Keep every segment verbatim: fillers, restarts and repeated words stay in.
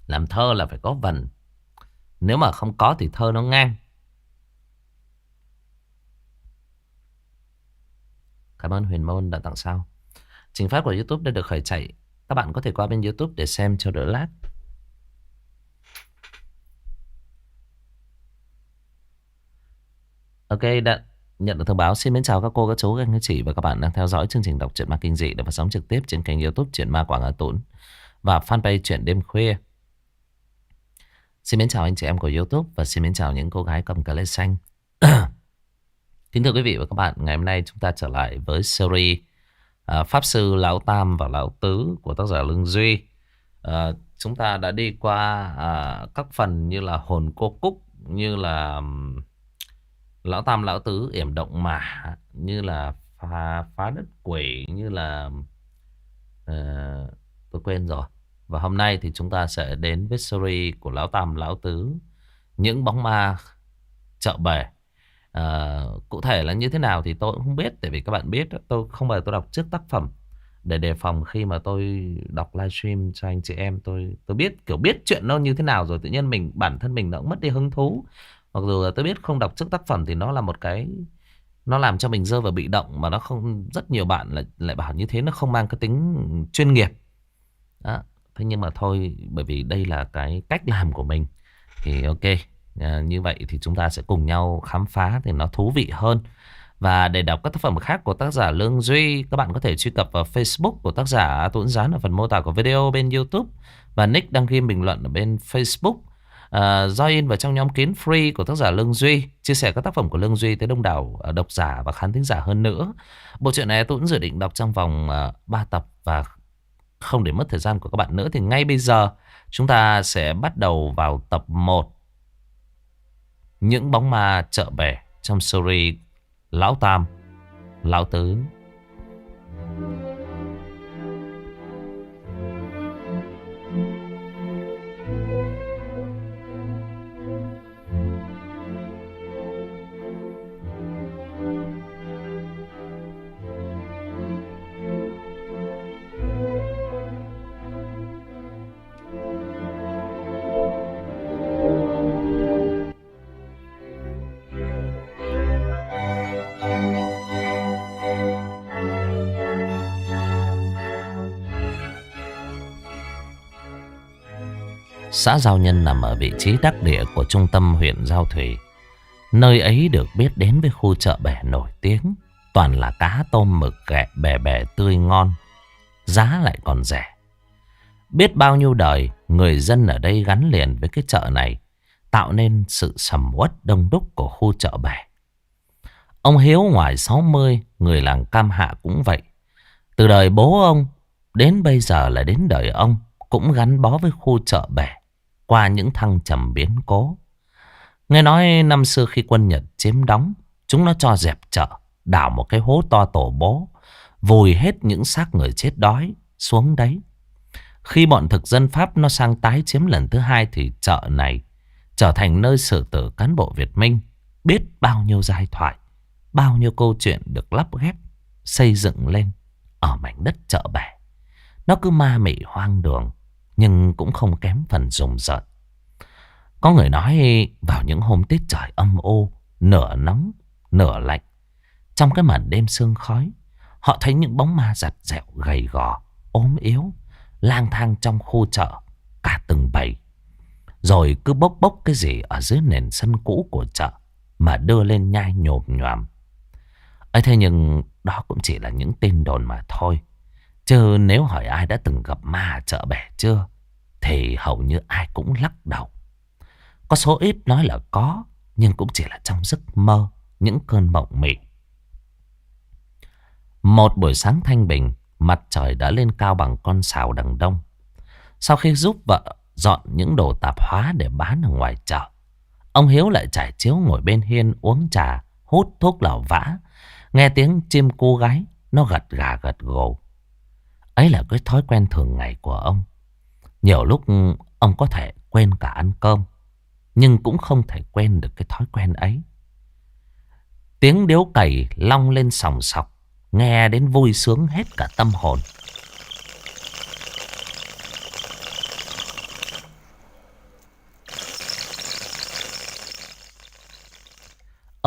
Làm thơ là phải có vần. Nếu mà không có thì thơ nó ngang. Cảm ơn Huyền Môn đã tặng sao. Trình phát của YouTube đã được khởi chạy. Các bạn có thể qua bên YouTube để xem cho đỡ lát. Ok, đã nhận được thông báo. Xin mến chào các cô, các chú, các anh, các chị và các bạn đang theo dõi chương trình đọc truyện ma kinh dị được phát sóng trực tiếp trên kênh YouTube Truyện Ma Quảng Hà Tũng và fanpage Truyện Đêm Khuya. Xin mến chào anh chị em của YouTube và xin mến chào những cô gái cầm cà lê xanh. Kính thưa quý vị và các bạn, ngày hôm nay chúng ta trở lại với series uh, Pháp Sư Lão Tam và Lão Tứ của tác giả Lương Duy. Uh, chúng ta đã đi qua uh, các phần như là Hồn Cô Cúc, như là um, Lão Tam Lão Tứ yểm động mã, như là phá, phá đất quỷ, như là uh, tôi quên rồi. Và hôm nay thì chúng ta sẽ đến với series của Lão Tam Lão Tứ, những bóng ma chợ bể. À, cụ thể là như thế nào thì tôi cũng không biết. Tại vì các bạn biết tôi không bao giờ tôi đọc trước tác phẩm, để đề phòng khi mà tôi đọc livestream cho anh chị em. Tôi tôi biết kiểu biết chuyện nó như thế nào rồi, tự nhiên mình bản thân mình nó cũng mất đi hứng thú. Mặc dù là tôi biết không đọc trước tác phẩm thì nó là một cái, nó làm cho mình rơi vào bị động. Mà nó không, rất nhiều bạn lại, lại bảo như thế nó không mang cái tính chuyên nghiệp đó. Thế nhưng mà thôi, bởi vì đây là cái cách làm của mình thì ok. À, như vậy thì chúng ta sẽ cùng nhau khám phá thì nó thú vị hơn. Và để đọc các tác phẩm khác của tác giả Lương Duy, các bạn có thể truy cập vào Facebook của tác giả, tôi dán ở phần mô tả của video bên YouTube, và nick đăng ký bình luận ở bên Facebook. À, join vào trong nhóm kín free của tác giả Lương Duy, chia sẻ các tác phẩm của Lương Duy tới đông đảo độc giả và khán thính giả hơn nữa. Bộ truyện này tôi cũng dự định đọc trong vòng uh, ba tập, và không để mất thời gian của các bạn nữa thì ngay bây giờ chúng ta sẽ bắt đầu vào tập một, những bóng ma chợ bể trong series Lão Tam Lão Tứ. Xã Giao Nhân nằm ở vị trí đắc địa của trung tâm huyện Giao Thủy. Nơi ấy được biết đến với khu chợ bể nổi tiếng, toàn là cá tôm mực ghẹ bè bè tươi ngon, giá lại còn rẻ. Biết bao nhiêu đời, người dân ở đây gắn liền với cái chợ này, tạo nên sự sầm uất đông đúc của khu chợ bể. Ông Hiếu ngoài sáu mươi, người làng Cam Hạ cũng vậy. Từ đời bố ông đến bây giờ là đến đời ông, cũng gắn bó với khu chợ bể qua những thăng trầm biến cố. Nghe nói năm xưa khi quân Nhật chiếm đóng, chúng nó cho dẹp chợ, đào một cái hố to tổ bố, vùi hết những xác người chết đói xuống đấy. Khi bọn thực dân Pháp nó sang tái chiếm lần thứ hai thì chợ này trở thành nơi xử tử cán bộ Việt Minh. Biết bao nhiêu giai thoại, bao nhiêu câu chuyện được lắp ghép, xây dựng lên ở mảnh đất chợ bể. Nó cứ ma mị hoang đường, nhưng cũng không kém phần rùng rợn. Có người nói vào những hôm tiết trời âm u, nửa nóng, nửa lạnh, trong cái màn đêm sương khói, họ thấy những bóng ma giặt dẹo gầy gò, ốm yếu, lang thang trong khu chợ, cả từng bầy. Rồi cứ bốc bốc cái gì ở dưới nền sân cũ của chợ mà đưa lên nhai nhồm nhoàm. ấy Thế nhưng đó cũng chỉ là những tin đồn mà thôi. Chứ nếu hỏi ai đã từng gặp ma ở chợ bể chưa, thì hầu như ai cũng lắc đầu. Có số ít nói là có, nhưng cũng chỉ là trong giấc mơ, những cơn mộng mị. Một buổi sáng thanh bình, mặt trời đã lên cao bằng con sào đằng đông. Sau khi giúp vợ dọn những đồ tạp hóa để bán ở ngoài chợ, ông Hiếu lại trải chiếu ngồi bên hiên uống trà, hút thuốc lào vã, nghe tiếng chim cu gáy nó gật gà gật gù. Ấy là cái thói quen thường ngày của ông. Nhiều lúc ông có thể quên cả ăn cơm, nhưng cũng không thể quên được cái thói quen ấy. Tiếng điếu cày long lên sòng sọc, nghe đến vui sướng hết cả tâm hồn.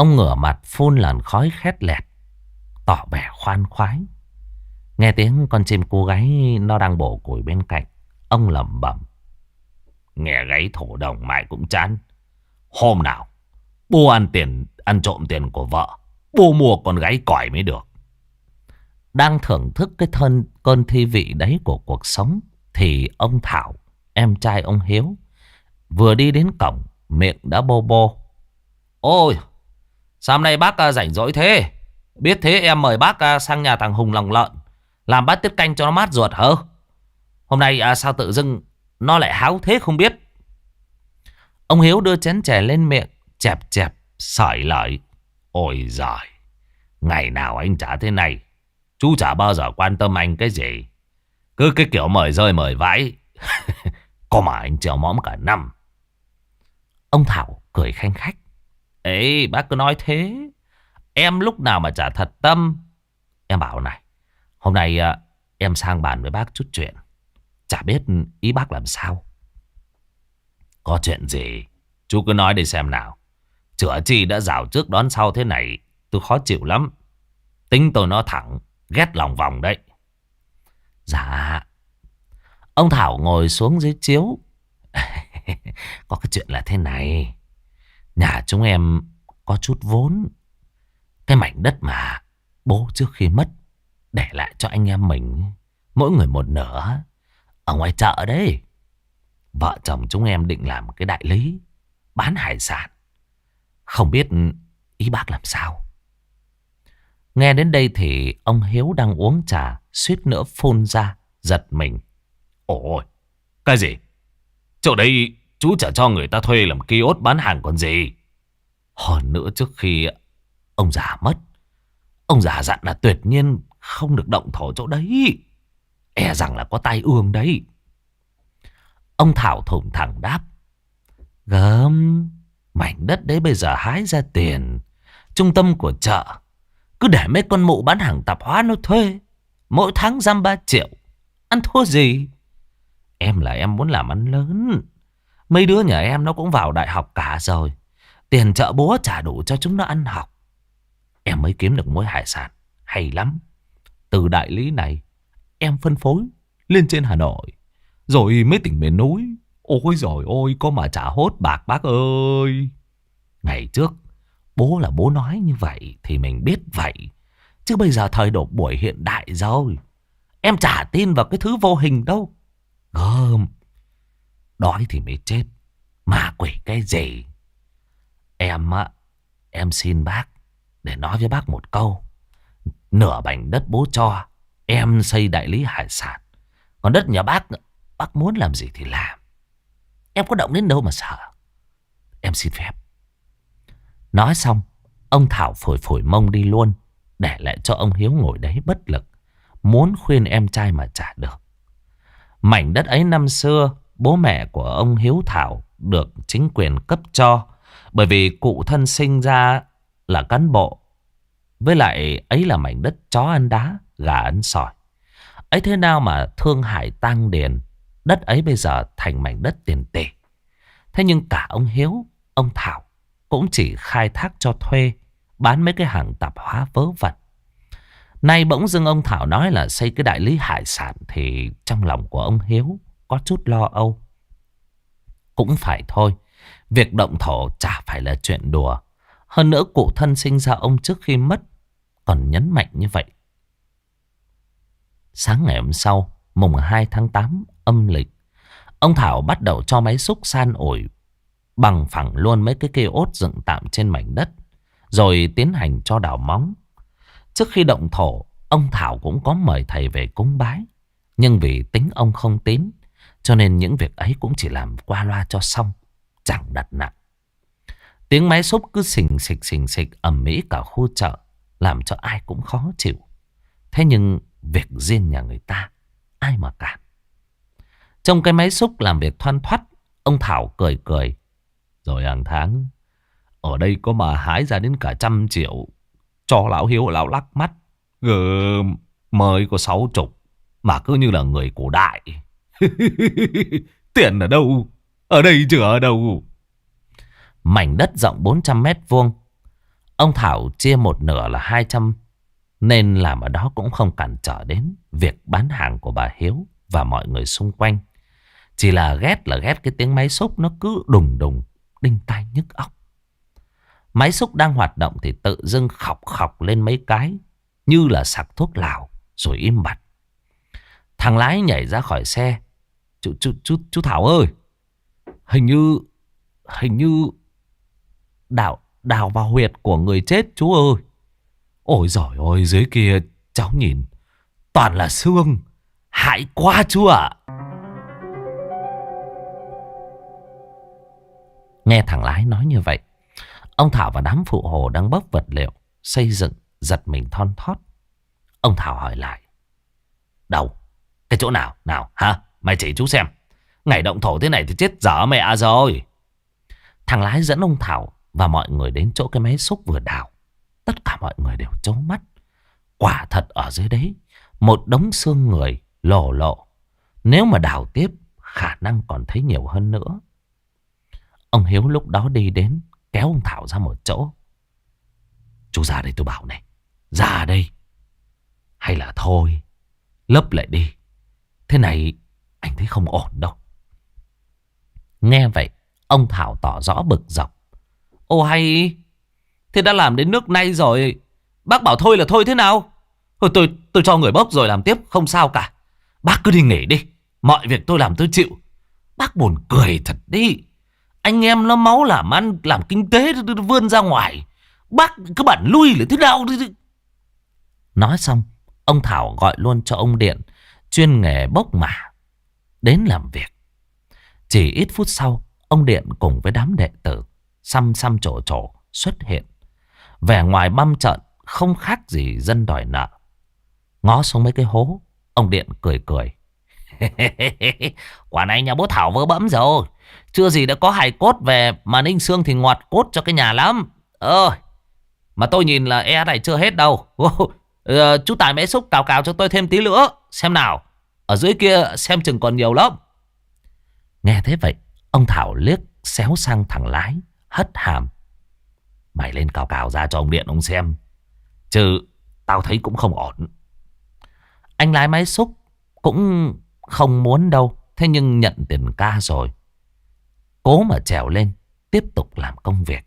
Ông ngửa mặt phun làn khói khét lẹt, tỏ vẻ khoan khoái. Nghe tiếng con chim cu gáy nó đang bổ củi bên cạnh, ông lẩm bẩm. Nghe gáy thổ đồng mãi cũng chán. Hôm nào bố ăn tiền, ăn trộm tiền của vợ, bố mua con gáy còi mới được. Đang thưởng thức cái thân cơn thi vị đấy của cuộc sống, thì ông Thảo, em trai ông Hiếu, vừa đi đến cổng, miệng đã bô bô. Ôi, sao hôm nay bác rảnh rỗi thế? Biết thế em mời bác sang nhà thằng Hùng lòng lợn, làm bát tiết canh cho nó mát ruột hả? Hôm nay à, sao tự dưng nó lại háo thế không biết? Ông Hiếu đưa chén chè lên miệng, chẹp chẹp, sỏi lởi. Ôi giời, ngày nào anh chả thế này. Chú chả bao giờ quan tâm anh cái gì. Cứ cái kiểu mời rơi mời vãi. Có mà anh trèo mõm cả năm. Ông Thảo cười khanh khách. Ê, bác cứ nói thế, em lúc nào mà chả thật tâm. Em bảo này, hôm nay à, em sang bàn với bác chút chuyện. Chả biết ý bác làm sao. Có chuyện gì chú cứ nói để xem nào. Chữa chi đã rảo trước đón sau thế này, tôi khó chịu lắm. Tính tôi nó thẳng, ghét lòng vòng đấy. Dạ. Ông Thảo ngồi xuống dưới chiếu. Có cái chuyện là thế này. Nhà chúng em có chút vốn. Cái mảnh đất mà bố trước khi mất để lại cho anh em mình, mỗi người một nửa, ở ngoài chợ đấy. Vợ chồng chúng em định làm cái đại lý bán hải sản. Không biết ý bác làm sao. Nghe đến đây thì ông Hiếu đang uống trà suýt nữa phun ra, giật mình. Ôi, cái gì? Chỗ đây chú chả cho người ta thuê làm kiosk bán hàng còn gì. Hơn nữa trước khi ông già mất, ông già dặn là tuyệt nhiên không được động thổ chỗ đấy. E rằng là có tai ương đấy. Ông Thảo thủng thẳng đáp. Gớm, mảnh đất đấy bây giờ hái ra tiền, trung tâm của chợ. Cứ để mấy con mụ bán hàng tạp hóa nó thuê, mỗi tháng dăm ba triệu, ăn thua gì. Em là em muốn làm ăn lớn. Mấy đứa nhà em nó cũng vào đại học cả rồi. Tiền chợ búa trả đủ cho chúng nó ăn học. Em mới kiếm được mối hải sản hay lắm. Từ đại lý này em phân phối lên trên Hà Nội, rồi mấy tỉnh miền núi. Ôi giời ôi, có mà chả hốt bạc bác ơi. Ngày trước bố là bố nói như vậy thì mình biết vậy. Chứ bây giờ thời độ buổi hiện đại rồi, em chả tin vào cái thứ vô hình đâu. Gơm, đói thì mới chết, mà quỷ cái gì. Em á, em xin bác để nói với bác một câu. Nửa mảnh đất bố cho em xây đại lý hải sản, còn đất nhà bác, bác muốn làm gì thì làm. Em có động đến đâu mà sợ. Em xin phép. Nói xong, ông Thảo phổi phổi mông đi luôn, để lại cho ông Hiếu ngồi đấy bất lực, muốn khuyên em trai mà chả được. Mảnh đất ấy năm xưa, bố mẹ của ông Hiếu Thảo được chính quyền cấp cho, bởi vì cụ thân sinh ra là cán bộ. Với lại ấy là mảnh đất chó ăn đá, gà ăn sỏi. Ấy thế nào mà thương hải tang điền, đất ấy bây giờ thành mảnh đất tiền tỷ. Thế nhưng cả ông Hiếu, ông Thảo cũng chỉ khai thác cho thuê, bán mấy cái hàng tạp hóa vớ vẩn. Nay bỗng dưng ông Thảo nói là xây cái đại lý hải sản, thì trong lòng của ông Hiếu có chút lo âu. Cũng phải thôi, việc động thổ chả phải là chuyện đùa. Hơn nữa cụ thân sinh ra ông trước khi mất còn nhấn mạnh như vậy. Sáng ngày hôm sau, mùng hai tháng tám âm lịch, ông Thảo bắt đầu cho máy xúc san ủi bằng phẳng luôn mấy cái kiosk dựng tạm trên mảnh đất, rồi tiến hành cho đào móng. Trước khi động thổ, ông Thảo cũng có mời thầy về cúng bái. Nhưng vì tính ông không tín, cho nên những việc ấy cũng chỉ làm qua loa cho xong, chẳng đặt nặng. Tiếng máy xúc cứ xình xịch xình xịch ầm ĩ cả khu chợ, làm cho ai cũng khó chịu. Thế nhưng việc riêng nhà người ta, ai mà cản. Trong cái máy xúc làm việc thoăn thoắt, ông Thảo cười cười. Rồi hàng tháng, ở đây có mà hái ra đến cả trăm triệu, cho lão Hiếu lão lắc mắt. Gờm, mời có sáu chục, mà cứ như là người cổ đại. Tiền ở đâu? Ở đây chứ ở đâu? Mảnh đất rộng bốn trăm mét vuông. Ông Thảo chia một nửa là hai trăm, nên làm ở đó cũng không cản trở đến việc bán hàng của bà Hiếu và mọi người xung quanh. Chỉ là ghét là ghét cái tiếng máy xúc nó cứ đùng đùng, đinh tai nhức óc. Máy xúc đang hoạt động thì tự dưng khọc khọc lên mấy cái, như là sặc thuốc lào, rồi im bặt. Thằng lái nhảy ra khỏi xe. Chú, chú, chú, chú Thảo ơi, hình như, hình như đào, đào vào huyệt của người chết chú ơi. Ôi giời ơi, dưới kia cháu nhìn toàn là xương, hại quá chú ạ. Nghe thằng lái nói như vậy, ông Thảo và đám phụ hồ đang bốc vật liệu xây dựng giật mình thon thót. Ông Thảo hỏi lại: đâu? Cái chỗ nào? Nào hả? Mày chỉ chú xem. Ngày động thổ thế này thì chết dở mẹ rồi. Thằng lái dẫn ông Thảo và mọi người đến chỗ cái máy xúc vừa đào. Tất cả mọi người đều trố mắt. Quả thật ở dưới đấy một đống xương người lồ lộ. Nếu mà đào tiếp, khả năng còn thấy nhiều hơn nữa. Ông Hiếu lúc đó đi đến, kéo ông Thảo ra một chỗ. Chú ra đây tôi bảo này. Ra đây. Hay là thôi, lấp lại đi. Thế này anh thấy không ổn đâu. Nghe vậy, ông Thảo tỏ rõ bực dọc. Ô hay, thế đã làm đến nước này rồi, bác bảo thôi là thôi thế nào? Thôi tôi, tôi cho người bốc rồi làm tiếp, không sao cả. Bác cứ đi nghỉ đi, mọi việc tôi làm tôi chịu. Bác buồn cười thật đi. Anh em nó máu làm ăn, làm kinh tế vươn ra ngoài, bác cứ bản lui là thế nào? Nói xong, ông Thảo gọi luôn cho ông Điện, chuyên nghề bốc mả, đến làm việc. Chỉ ít phút sau, ông Điện cùng với đám đệ tử xăm xăm trổ trổ xuất hiện. Vẻ ngoài băm trợn không khác gì dân đòi nợ. Ngó xuống mấy cái hố, ông Điện cười cười. Quả này nhà bố Thảo vỡ bẫm rồi. Chưa gì đã có hài cốt về, mà ninh xương thì ngọt cốt cho cái nhà lắm. Ơ, mà tôi nhìn là e này chưa hết đâu. ờ, Chú Tài mẽ xúc cào cào cho tôi thêm tí nữa, xem nào. Ở dưới kia xem chừng còn nhiều lắm. Nghe thế vậy, ông Thảo liếc xéo sang thằng lái, hất hàm. Mày lên cào cào ra cho ông Điện ông xem, chứ tao thấy cũng không ổn. Anh lái máy xúc cũng không muốn đâu. Thế nhưng nhận tiền ca rồi, cố mà trèo lên tiếp tục làm công việc.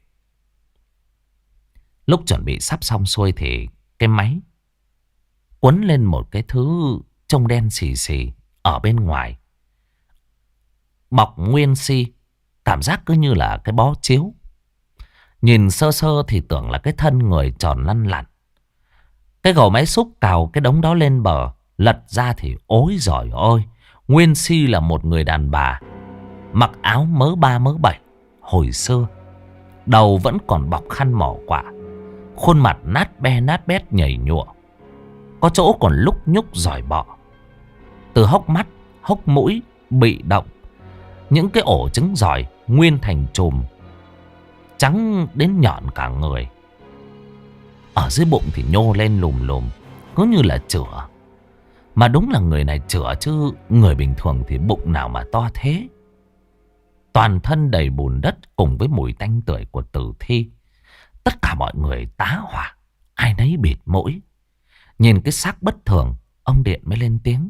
Lúc chuẩn bị sắp xong xuôi thì cái máy quấn lên một cái thứ trông đen xì xì ở bên ngoài, bọc nguyên si, cảm giác cứ như là cái bó chiếu. Nhìn sơ sơ thì tưởng là cái thân người tròn lăn lặn. Cái gầu máy xúc cào cái đống đó lên bờ, lật ra thì ối giời ơi, nguyên si là một người đàn bà, mặc áo mớ ba mớ bảy hồi xưa, đầu vẫn còn bọc khăn mỏ quạ, khuôn mặt nát be nát bét nhầy nhụa, có chỗ còn lúc nhúc giỏi bọ. Từ hốc mắt, hốc mũi bị động, những cái ổ trứng giỏi nguyên thành chùm, trắng đến nhọn cả người. Ở dưới bụng thì nhô lên lùm lùm, cứ như là chửa. Mà đúng là người này chửa, chứ người bình thường thì bụng nào mà to thế. Toàn thân đầy bùn đất cùng với mùi tanh tưởi của tử thi. Tất cả mọi người tá hỏa, ai nấy bịt mũi. Nhìn cái xác bất thường, ông Điện mới lên tiếng.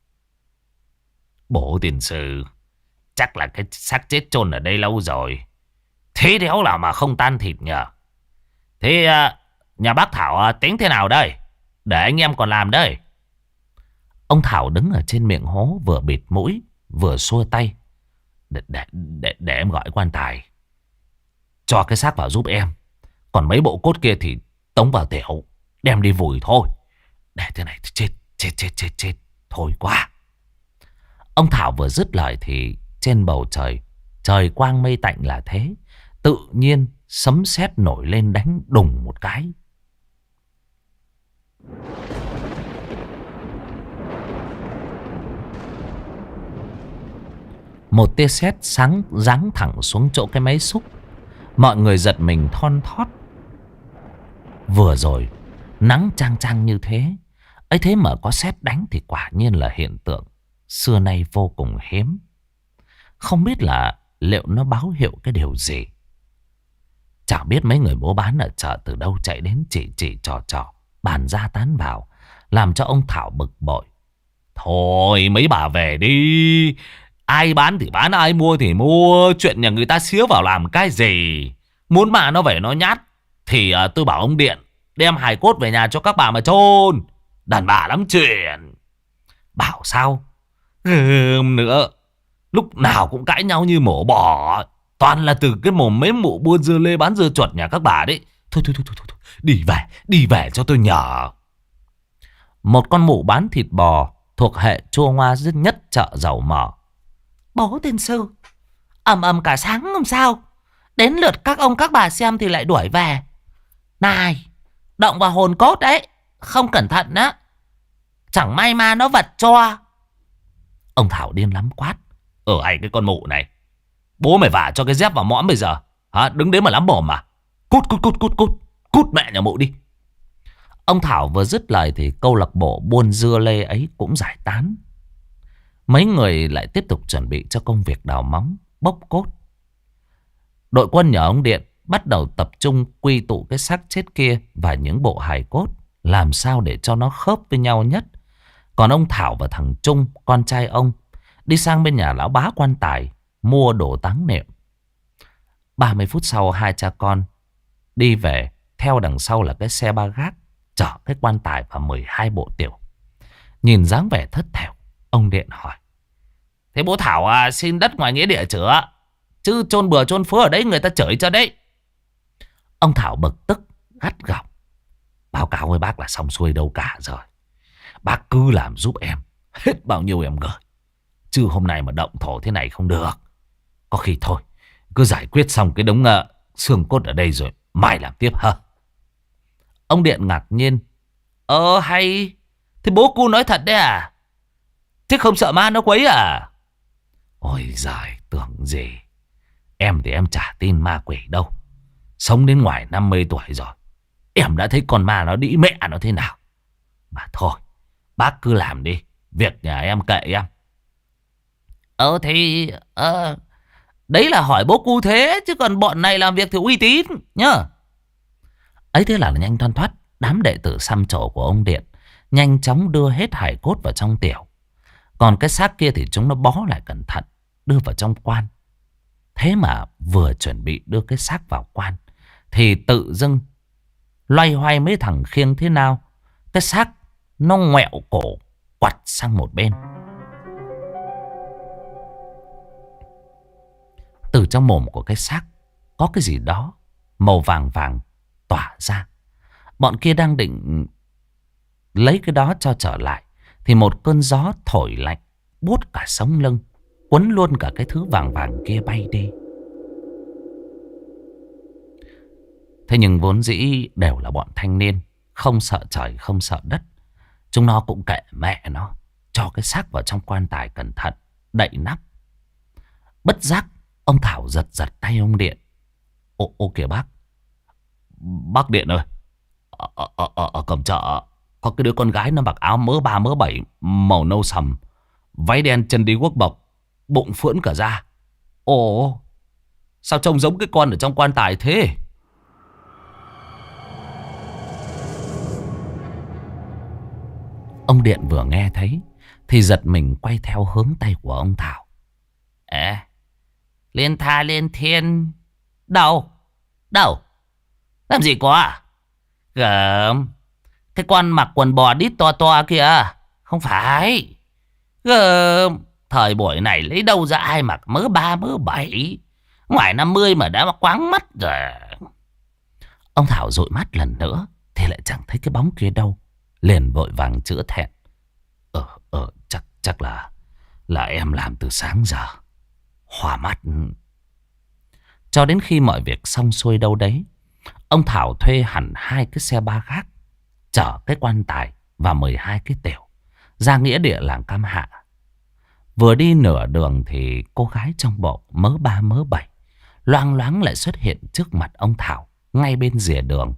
Bố tiền sư, chắc là cái xác chết chôn ở đây lâu rồi, thế đéo là mà không tan thịt nhờ. Thế nhà bác Thảo tính thế nào đây? Để anh em còn làm đây. Ông Thảo đứng ở trên miệng hố, vừa bịt mũi vừa xua tay. Để, để, để, để em gọi quan tài cho cái xác vào giúp em. Còn mấy bộ cốt kia thì tống vào tiểu, đem đi vùi thôi. Để thế này chết chết chết chết chết thôi quá. Ông Thảo vừa dứt lời thì trên bầu trời, trời quang mây tạnh là thế, tự nhiên sấm sét nổi lên đánh đùng một cái. Một tia sét sáng giáng thẳng xuống chỗ cái máy xúc. Mọi người giật mình thon thót. Vừa rồi nắng chang chang như thế, ấy thế mà có sét đánh thì quả nhiên là hiện tượng xưa nay vô cùng hiếm. Không biết là liệu nó báo hiệu cái điều gì. Chẳng biết mấy người bố bán ở chợ từ đâu chạy đến chỉ chỉ trò trò, bàn ra tán vào, làm cho ông Thảo bực bội. Thôi mấy bà về đi. Ai bán thì bán, ai mua thì mua. Chuyện nhà người ta xía vào làm cái gì. Muốn mà nó về nó nhát thì uh, tôi bảo ông Điện đem hài cốt về nhà cho các bà mà chôn. Đàn bà lắm chuyện. Bảo sao? Gơm nữa. Lúc nào cũng cãi nhau như mổ bò. Toàn là từ cái mồm mấy mụ buôn dưa lê bán dưa chuột nhà các bà đấy. Thôi thôi thôi thôi, thôi. Đi về, đi về cho tôi nhờ. Một con mụ bán thịt bò thuộc hệ chua ngoa dứt nhất chợ Dầu Mỏ. Bố tiên sư, ầm ầm cả sáng không sao, đến lượt các ông các bà xem thì lại đuổi về. Này, động vào hồn cốt đấy, không cẩn thận á, chẳng may mà nó vật cho. Ông Thảo điên lắm quát. Ở ai cái con mụ này, bố mày vả cho cái dép vào mõm bây giờ hả? Đứng đấy mà lắm mồm mà. Cút cút cút cút cút cút mẹ nhà mụ đi. Ông Thảo vừa dứt lời thì câu lạc bộ buôn dưa lê ấy cũng giải tán. Mấy người lại tiếp tục chuẩn bị cho công việc đào móng, bốc cốt. Đội quân nhờ ông Điện bắt đầu tập trung quy tụ cái xác chết kia và những bộ hài cốt, làm sao để cho nó khớp với nhau nhất. Còn ông Thảo và thằng Trung, con trai ông, đi sang bên nhà lão bá quan tài mua đồ táng niệm. ba mươi phút sau, hai cha con đi về, theo đằng sau là cái xe ba gác chở cái quan tài và mười hai bộ tiểu. Nhìn dáng vẻ thất thểu, ông Điện hỏi: Thế bố Thảo à, xin đất ngoài nghĩa địa chữa, chứ chôn bừa chôn phứa ở đấy người ta chửi cho đấy. Ông Thảo bực tức gắt gỏng: Báo cáo với bác là xong xuôi đâu cả rồi. Bác cứ làm giúp em, hết bao nhiêu em gửi. Chứ hôm nay mà động thổ thế này không được. Có khi thôi, cứ giải quyết xong cái đống uh, xương cốt ở đây rồi mai làm tiếp hả? Ông Điện ngạc nhiên: Ờ hay, thế bố cu nói thật đấy à? Chứ không sợ ma nó quấy à? Ôi giời, tưởng gì. Em thì em chả tin ma quỷ đâu. Sống đến ngoài năm mươi tuổi rồi, em đã thấy con ma nó đĩ mẹ nó thế nào. Mà thôi, bác cứ làm đi, việc nhà em kệ em. Ờ thì ờ, đấy là hỏi bố cu thế, chứ còn bọn này làm việc thì uy tín nhá. Ấy thế là nhanh thoăn thoắt, đám đệ tử xăm trổ của ông Điện nhanh chóng đưa hết hài cốt vào trong tiểu. Còn cái xác kia thì chúng nó bó lại cẩn thận, đưa vào trong quan. Thế mà vừa chuẩn bị đưa cái xác vào quan thì tự dưng loay hoay mấy thằng khiêng thế nào, cái xác nó ngoẹo cổ quặt sang một bên. Từ trong mồm của cái xác có cái gì đó màu vàng vàng tỏa ra. Bọn kia đang định lấy cái đó cho trở lại thì một cơn gió thổi lạnh buốt cả sống lưng, quấn luôn cả cái thứ vàng vàng kia bay đi. Thế nhưng vốn dĩ đều là bọn thanh niên, không sợ trời không sợ đất. Chúng nó cũng kệ mẹ nó, cho cái xác vào trong quan tài cẩn thận, đậy nắp. Bất giác ông Thảo giật giật tay ông Điện. Ô, ô kìa bác. Bác Điện ơi, ở, ở, ở, ở cổng chợ có cái đứa con gái nó mặc áo mớ ba mớ bảy màu nâu sầm, váy đen chân đi guốc bọc, bụng phưỡn cả ra. Ồ, sao trông giống cái con ở trong quan tài thế? Ông Điện vừa nghe thấy thì giật mình quay theo hướng tay của ông Thảo. Ê, liên tha liên thiên. Đâu? Đâu? Làm gì có à? Gớm, cái con mặc quần bò đít to to kìa. Không phải. Gớm, thời buổi này lấy đâu ra ai mặc mớ ba mớ bảy, ngoài năm mươi mà đã quáng mắt rồi. Ông Thảo dụi mắt lần nữa thì lại chẳng thấy cái bóng kia đâu, liền vội vàng chữa thẹn. Ờ, ờ, chắc, chắc là Là em làm từ sáng giờ, hoa mắt. Cho đến khi mọi việc xong xuôi đâu đấy, ông Thảo thuê hẳn hai cái xe ba gác chở cái quan tài và mười hai cái tiểu ra nghĩa địa làng Cam Hạ. Vừa đi nửa đường thì cô gái trong bộ mớ ba mớ bảy loang loáng lại xuất hiện trước mặt ông Thảo ngay bên rìa đường.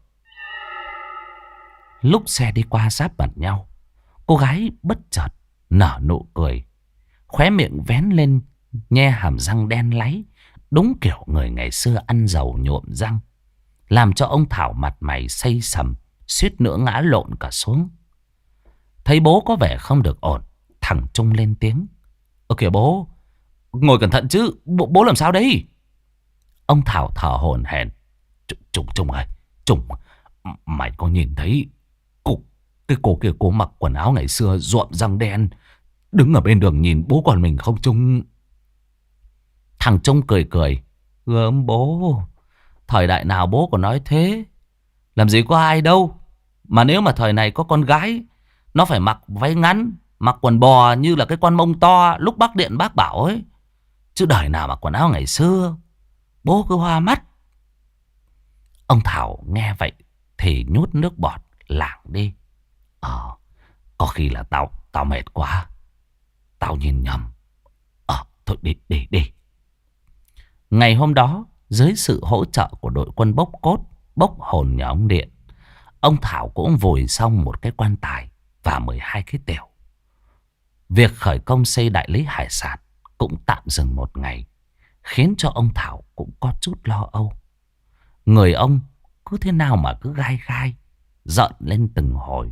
Lúc xe đi qua giáp mặt nhau, cô gái bất chợt nở nụ cười, khóe miệng vén lên nhe hàm răng đen láy, đúng kiểu người ngày xưa ăn dầu nhuộm răng. làm cho ông Thảo mặt mày xây sầm, suýt nữa ngã lộn cả xuống. Thấy bố có vẻ không được ổn, thằng Trung lên tiếng. Ơ kìa bố, ngồi cẩn thận chứ, bố, bố làm sao đấy? Ông Thảo thở hổn hển. Trung, Trung ơi, Trung, mày có nhìn thấy cô, cái cô kia cô mặc quần áo ngày xưa rộm răng đen, đứng ở bên đường nhìn bố con mình không Trung? Thằng Trung cười cười. Gớm bố, thời đại nào bố còn nói thế? Làm gì có ai đâu. Mà nếu mà thời này có con gái, nó phải mặc váy ngắn, mặc quần bò như là cái con mông to lúc bác điện bác bảo ấy. Chứ đời nào mà quần áo ngày xưa. Bố cứ hoa mắt. Ông Thảo nghe vậy thì nhút nước bọt lảng đi. Ờ, có khi là tao Tao mệt quá, tao nhìn nhầm. Ờ, thôi đi đi đi. Ngày hôm đó, dưới sự hỗ trợ của đội quân bốc cốt, bốc hồn nhà ông Điện, ông Thảo cũng vùi xong một cái quan tài và mười hai cái tểu. Việc khởi công xây đại lý hải sản cũng tạm dừng một ngày, khiến cho ông Thảo cũng có chút lo âu. Người ông cứ thế nào mà cứ gai gai, giận lên từng hồi.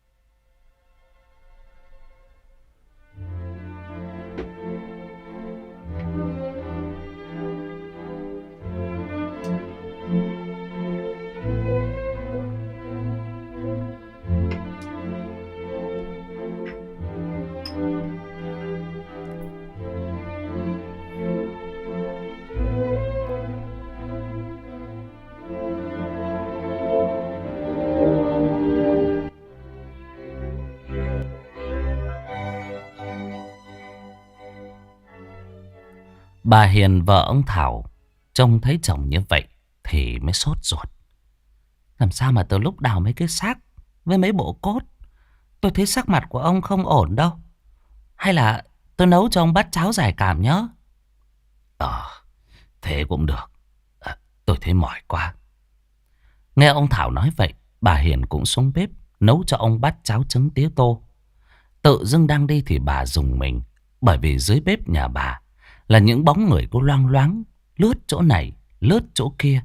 Bà Hiền vợ ông Thảo trông thấy chồng như vậy thì mới sốt ruột. Làm sao mà từ lúc đào mấy cái xác với mấy bộ cốt, tôi thấy sắc mặt của ông không ổn đâu. Hay là tôi nấu cho ông bát cháo giải cảm nhớ? Ờ, thế cũng được. À, tôi thấy mỏi quá. Nghe ông Thảo nói vậy, bà Hiền cũng xuống bếp nấu cho ông bát cháo trứng tía tô. Tự dưng đang đi thì bà rùng mình, bởi vì dưới bếp nhà bà là những bóng người cứ loang loáng, lướt chỗ này, lướt chỗ kia.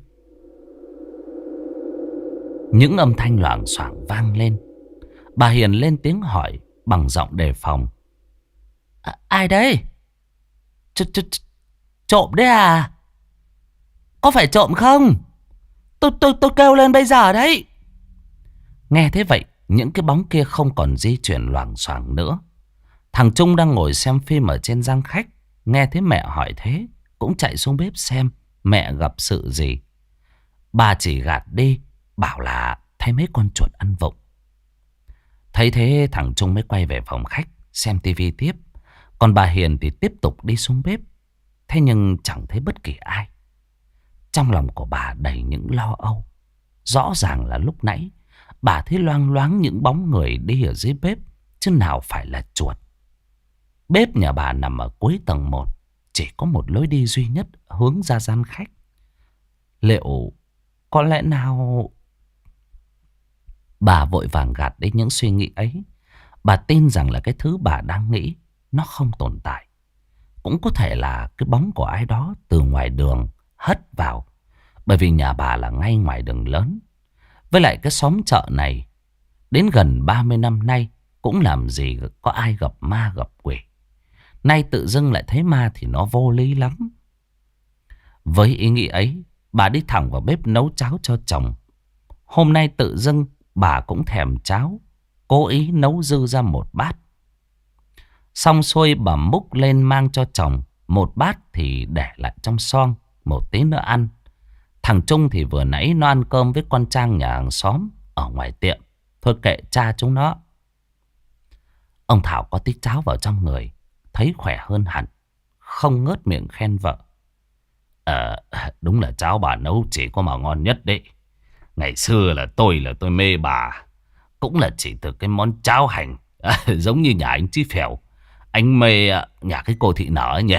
Những âm thanh loảng xoảng vang lên. Bà Hiền lên tiếng hỏi bằng giọng đề phòng. À, ai đấy? Ch -ch -ch Trộm đấy à? Có phải trộm không? Tôi tôi tôi kêu lên bây giờ đấy. Nghe thế vậy, những cái bóng kia không còn di chuyển loảng xoảng nữa. Thằng Trung đang ngồi xem phim ở trên giang khách, nghe thấy mẹ hỏi thế, cũng chạy xuống bếp xem mẹ gặp sự gì. Bà chỉ gạt đi, bảo là thấy mấy con chuột ăn vụng. Thấy thế thằng Trung mới quay về phòng khách xem tivi tiếp. Còn bà Hiền thì tiếp tục đi xuống bếp. Thế nhưng chẳng thấy bất kỳ ai. Trong lòng của bà đầy những lo âu. Rõ ràng là lúc nãy bà thấy loang loáng những bóng người đi ở dưới bếp, chứ nào phải là chuột. Bếp nhà bà nằm ở cuối tầng một, chỉ có một lối đi duy nhất hướng ra gian khách. Liệu có lẽ nào... Bà vội vàng gạt đi những suy nghĩ ấy. Bà tin rằng là cái thứ bà đang nghĩ nó không tồn tại. Cũng có thể là cái bóng của ai đó từ ngoài đường hất vào. Bởi vì nhà bà là ngay ngoài đường lớn. Với lại cái xóm chợ này đến gần ba mươi năm nay cũng làm gì có ai gặp ma gặp quỷ. Nay tự dưng lại thấy ma thì nó vô lý lắm. Với ý nghĩ ấy, bà đi thẳng vào bếp nấu cháo cho chồng. Hôm nay tự dưng bà cũng thèm cháo, cố ý nấu dư ra một bát. Xong xuôi bà múc lên mang cho chồng. Một bát thì để lại trong xoong, một tí nữa ăn. Thằng Trung thì vừa nãy nó ăn cơm với con Trang nhà hàng xóm ở ngoài tiệm. Thôi kệ cha chúng nó. Ông Thảo có tí cháo vào trong người, thấy khỏe hơn hẳn, không ngớt miệng khen vợ. Ờ, đúng là cháo bà nấu chỉ có mà ngon nhất đấy. Ngày xưa là tôi là tôi mê bà, cũng là chỉ từ cái món cháo hành. À, giống như nhà anh Chí Phèo, anh mê nhà cái cô Thị Nở nhỉ.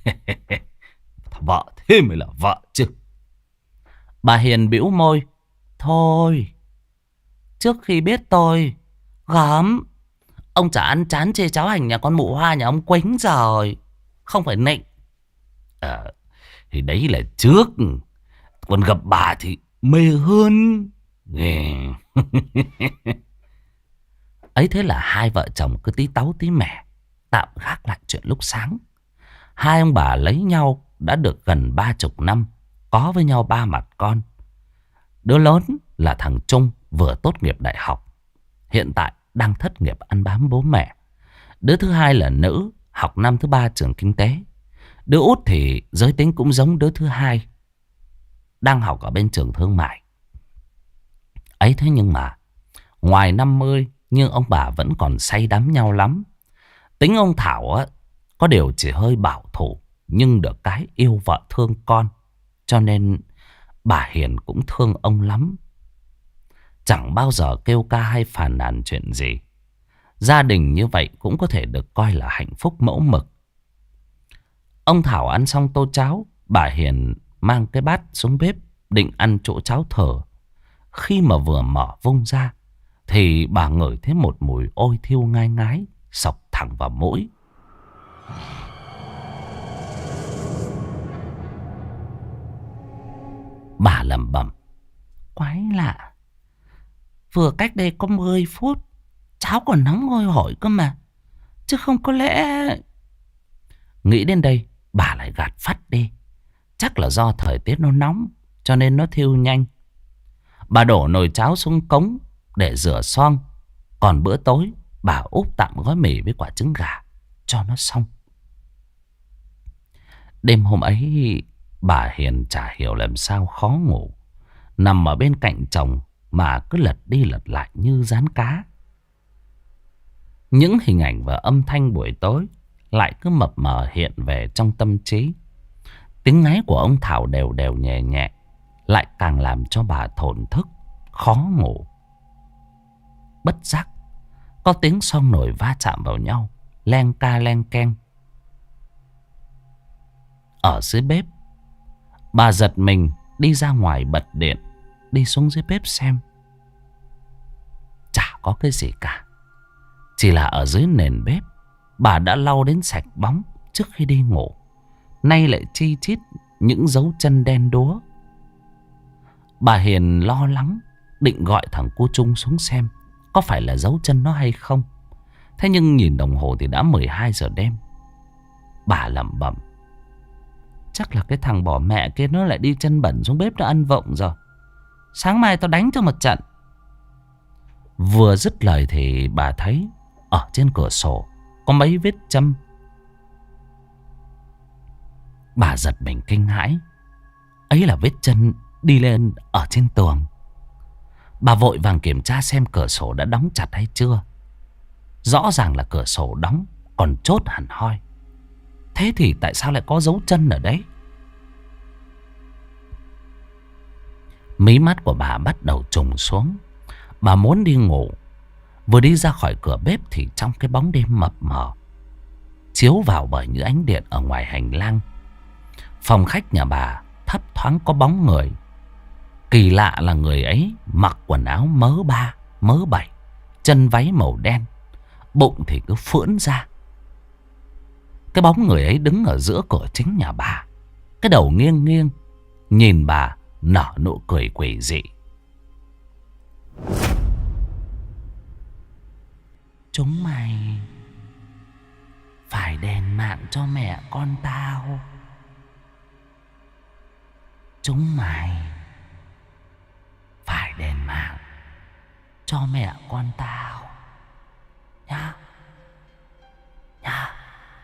Vợ thế mới là vợ chứ. Bà Hiền bĩu môi. Thôi, trước khi biết tôi gớm, ông chả ăn chán chê cháo hành nhà con mụ Hoa nhà ông Quýnh rồi. Không phải nịnh. Ờ, thì đấy là trước. Còn gặp bà thì mê hơn. Ấy thế là hai vợ chồng cứ tí táu tí mẻ, tạm gác lại chuyện lúc sáng. Hai ông bà lấy nhau đã được gần ba chục năm, có với nhau ba mặt con. Đứa lớn là thằng Trung vừa tốt nghiệp đại học, hiện tại đang thất nghiệp ăn bám bố mẹ. Đứa thứ hai là nữ, học năm thứ ba trường kinh tế. Đứa út thì giới tính cũng giống đứa thứ hai, đang học ở bên trường thương mại. Ấy thế nhưng mà ngoài năm mươi, nhưng ông bà vẫn còn say đắm nhau lắm. Tính ông Thảo á, có điều chỉ hơi bảo thủ, nhưng được cái yêu vợ thương con, cho nên bà Hiền cũng thương ông lắm. Chẳng bao giờ kêu ca hay phàn nàn chuyện gì. Gia đình như vậy cũng có thể được coi là hạnh phúc mẫu mực. Ông Thảo ăn xong tô cháo, bà Hiền mang cái bát xuống bếp định ăn chỗ cháo thở. Khi mà vừa mở vung ra thì bà ngửi thấy một mùi ôi thiêu ngai ngái xộc thẳng vào mũi. Bà lẩm bẩm: quái lạ, vừa cách đây có mười phút cháo còn nóng hôi hổi cơ mà, chứ không có lẽ... Nghĩ đến đây bà lại gạt phắt đi. Chắc là do thời tiết nó nóng cho nên nó thiêu nhanh. Bà đổ nồi cháo xuống cống để rửa xoong. Còn bữa tối bà úp tạm gói mì với quả trứng gà cho nó xong. Đêm hôm ấy bà Hiền chả hiểu làm sao khó ngủ, nằm ở bên cạnh chồng mà cứ lật đi lật lại như rán cá. Những hình ảnh và âm thanh buổi tối lại cứ mập mờ hiện về trong tâm trí. Tiếng ngáy của ông Thảo đều đều nhẹ nhẹ lại càng làm cho bà thổn thức, khó ngủ. Bất giác có tiếng xoong nồi va chạm vào nhau, len ca len keng. Ở dưới bếp, bà giật mình đi ra ngoài bật điện, đi xuống dưới bếp xem. Chả có cái gì cả. Chỉ là ở dưới nền bếp bà đã lau đến sạch bóng trước khi đi ngủ. Nay lại chi chít những dấu chân đen đúa. Bà Hiền lo lắng định gọi thằng cu Trung xuống xem có phải là dấu chân nó hay không. Thế nhưng nhìn đồng hồ thì đã mười hai giờ đêm. Bà lẩm bẩm: chắc là cái thằng bỏ mẹ kia nó lại đi chân bẩn xuống bếp nó ăn vụng rồi. Sáng mai tao đánh cho một trận. Vừa dứt lời thì bà thấy ở trên cửa sổ có mấy vết châm. Bà giật mình kinh hãi. Ấy là vết chân đi lên ở trên tường. Bà vội vàng kiểm tra xem cửa sổ đã đóng chặt hay chưa. Rõ ràng là cửa sổ đóng, còn chốt hẳn hoi. Thế thì tại sao lại có dấu chân ở đấy? Mí mắt của bà bắt đầu trùng xuống. Bà muốn đi ngủ. Vừa đi ra khỏi cửa bếp thì trong cái bóng đêm mập mờ, chiếu vào bởi những ánh điện ở ngoài hành lang, phòng khách nhà bà thấp thoáng có bóng người. Kỳ lạ là người ấy mặc quần áo mớ ba, mớ bảy, chân váy màu đen, bụng thì cứ phưỡn ra. Cái bóng người ấy đứng ở giữa cửa chính nhà bà, cái đầu nghiêng nghiêng, nhìn bà nở nụ cười quỷ dị. Chúng mày phải đền mạng cho mẹ con tao. Chúng mày phải đền mạng cho mẹ con tao nhá, nhá.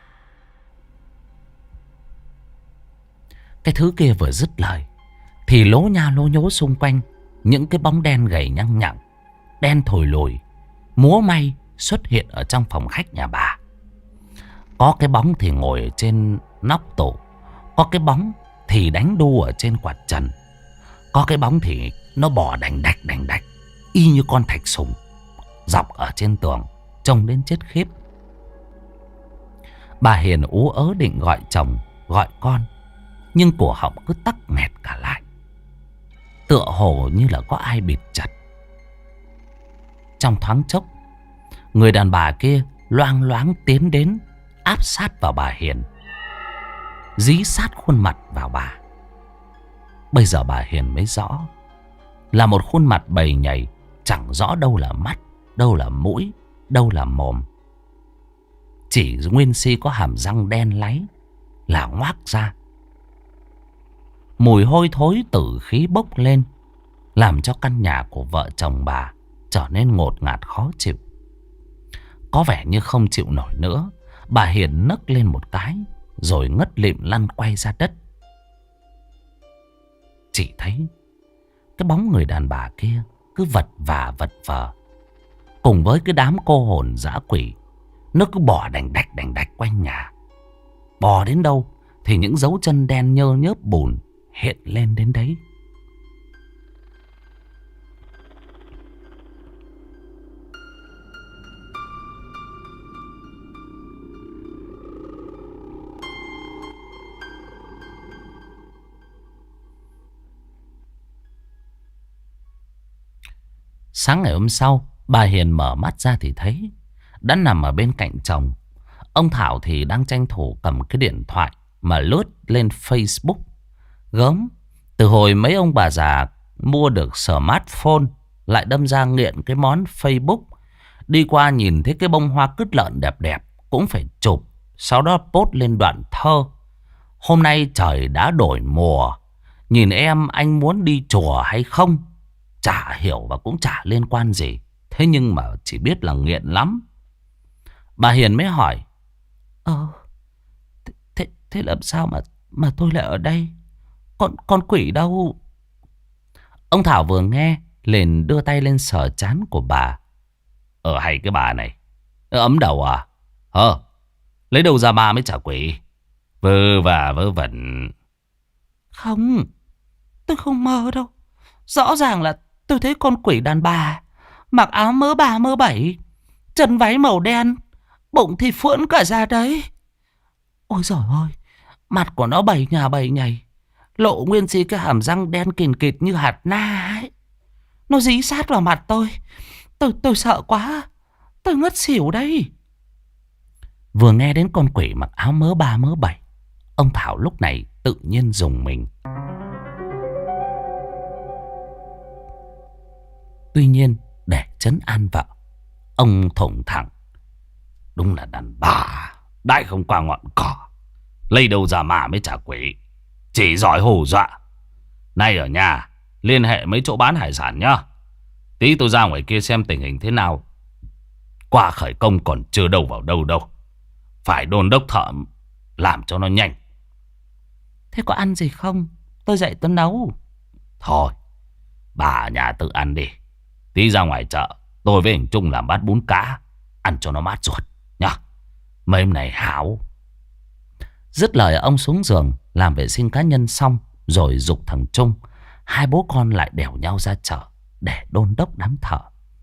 Cái thứ kia vừa dứt lời thì lố nha lố nhố xung quanh những cái bóng đen gầy nhăng nhẳng, đen thổi lùi, múa may xuất hiện ở trong phòng khách nhà bà. Có cái bóng thì ngồi ở trên nóc tủ, có cái bóng thì đánh đu ở trên quạt trần, có cái bóng thì nó bò đành đạch đành đạch y như con thạch sùng dọc ở trên tường, trông đến chết khiếp. Bà Hiền ú ớ định gọi chồng gọi con, nhưng cổ họng cứ tắc nghẹt cả lại, tựa hồ như là có ai bịt chặt. Trong thoáng chốc, người đàn bà kia loang loáng tiến đến, áp sát vào bà Hiền, dí sát khuôn mặt vào bà. Bây giờ bà Hiền mới rõ là một khuôn mặt bầy nhầy, chẳng rõ đâu là mắt, đâu là mũi, đâu là mồm. Chỉ nguyên si có hàm răng đen láy là ngoác ra. Mùi hôi thối tử khí bốc lên, làm cho căn nhà của vợ chồng bà trở nên ngột ngạt khó chịu. Có vẻ như không chịu nổi nữa, bà Hiền nấc lên một cái, rồi ngất lịm lăn quay ra đất. Chỉ thấy cái bóng người đàn bà kia cứ vật vã vật vờ, cùng với cái đám cô hồn dã quỷ, nó cứ bò đành đạch đành đạch quanh nhà. Bò đến đâu thì những dấu chân đen nhơ nhớp bùn hiện lên đến đấy. Sáng ngày hôm sau, bà Hiền mở mắt ra thì thấy đã nằm ở bên cạnh chồng. Ông Thảo thì đang tranh thủ cầm cái điện thoại mà lướt lên Facebook. Gớm, từ hồi mấy ông bà già mua được smartphone lại đâm ra nghiện cái món Facebook. Đi qua nhìn thấy cái bông hoa cứt lợn đẹp đẹp cũng phải chụp, sau đó post lên đoạn thơ: hôm nay trời đã đổi mùa, nhìn em anh muốn đi chùa hay không? Chả hiểu và cũng chả liên quan gì, thế nhưng mà chỉ biết là nghiện lắm. Bà Hiền mới hỏi: Ờ, thế, thế, thế làm sao mà mà tôi lại ở đây? Con, con quỷ đâu? Ông Thảo vừa nghe liền đưa tay lên sờ trán của bà. Ờ hay cái bà này, ấm đầu à? Ờ, lấy đâu ra ma mới trả quỷ? Vơ và vơ vẩn. Không, tôi không mơ đâu. Rõ ràng là tôi thấy con quỷ đàn bà, mặc áo mớ bà mớ bảy, chân váy màu đen, bụng thì phưỡn cả ra đấy. Ôi giời ơi, mặt của nó bảy nhà bảy nhảy, lộ nguyên si cái hàm răng đen kìn kịt như hạt na ấy. Nó dí sát vào mặt tôi. Tôi tôi sợ quá, tôi ngất xỉu đấy. Vừa nghe đến con quỷ mặc áo mớ ba mớ bảy, ông Thảo lúc này tự nhiên rùng mình. Tuy nhiên để trấn an vợ, ông thủng thẳng: đúng là đàn bà đại không qua ngọn cỏ, lấy đâu ra mà mới trả quỷ, chỉ giỏi hù dọa. Nay ở nhà liên hệ mấy chỗ bán hải sản nhá, tí tôi ra ngoài kia xem tình hình thế nào. Qua khởi công còn chưa đâu vào đâu đâu, phải đôn đốc thợ làm cho nó nhanh. Thế có ăn gì không? Tôi dậy tôi nấu. Thôi, bà ở nhà tự ăn đi. Tí ra ngoài chợ, tôi với anh Trung làm bát bún cá, ăn cho nó mát ruột nhá. Mấy hôm này hảo. Dứt lời ông xuống giường làm vệ sinh cá nhân xong, rồi giục thằng Trung. Hai bố con lại đèo nhau ra chợ để đôn đốc đám thợ.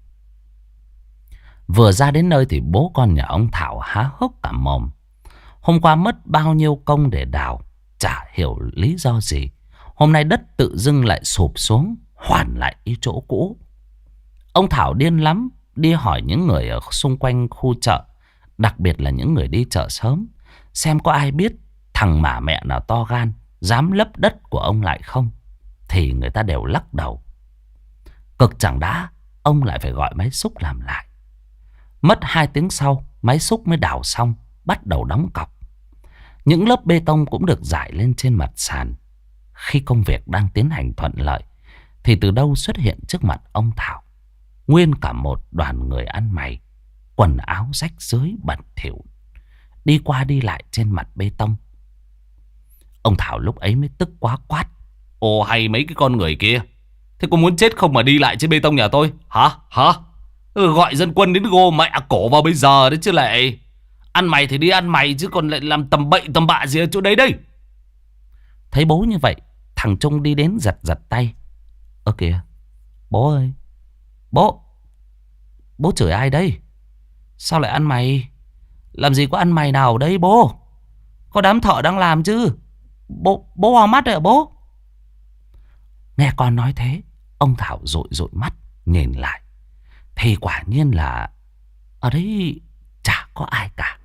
Vừa ra đến nơi thì bố con nhà ông Thảo há hốc cả mồm. Hôm qua mất bao nhiêu công để đào, chả hiểu lý do gì, hôm nay đất tự dưng lại sụp xuống, hoàn lại ý chỗ cũ. Ông Thảo điên lắm, đi hỏi những người ở xung quanh khu chợ, đặc biệt là những người đi chợ sớm, xem có ai biết thằng mả mẹ nào to gan dám lấp đất của ông lại không. Thì người ta đều lắc đầu. Cực chẳng đã, ông lại phải gọi máy xúc làm lại. Mất hai tiếng sau, máy xúc mới đào xong, bắt đầu đóng cọc. Những lớp bê tông cũng được rải lên trên mặt sàn. Khi công việc đang tiến hành thuận lợi, thì từ đâu xuất hiện trước mặt ông Thảo nguyên cả một đoàn người ăn mày, quần áo rách rưới bẩn thỉu, đi qua đi lại trên mặt bê tông. Ông Thảo lúc ấy mới tức quá quát: Ồ hay mấy cái con người kia, thế có muốn chết không mà đi lại trên bê tông nhà tôi? Hả? Hả? Ừ, gọi dân quân đến gô mẹ cổ vào bây giờ đấy chứ lại. Ăn mày thì đi ăn mày, chứ còn lại làm tầm bậy tầm bạ gì ở chỗ đấy đây. Thấy bố như vậy, thằng Trung đi đến giật giật tay. Ơ kìa, bố ơi, bố, bố chửi ai đây? Sao lại ăn mày? Làm gì có ăn mày nào ở đây bố? Có đám thợ đang làm chứ. Bố, bố hoa mắt rồi à bố? Nghe con nói thế, ông Thảo dụi dụi mắt nhìn lại, thì quả nhiên là ở đấy chả có ai cả.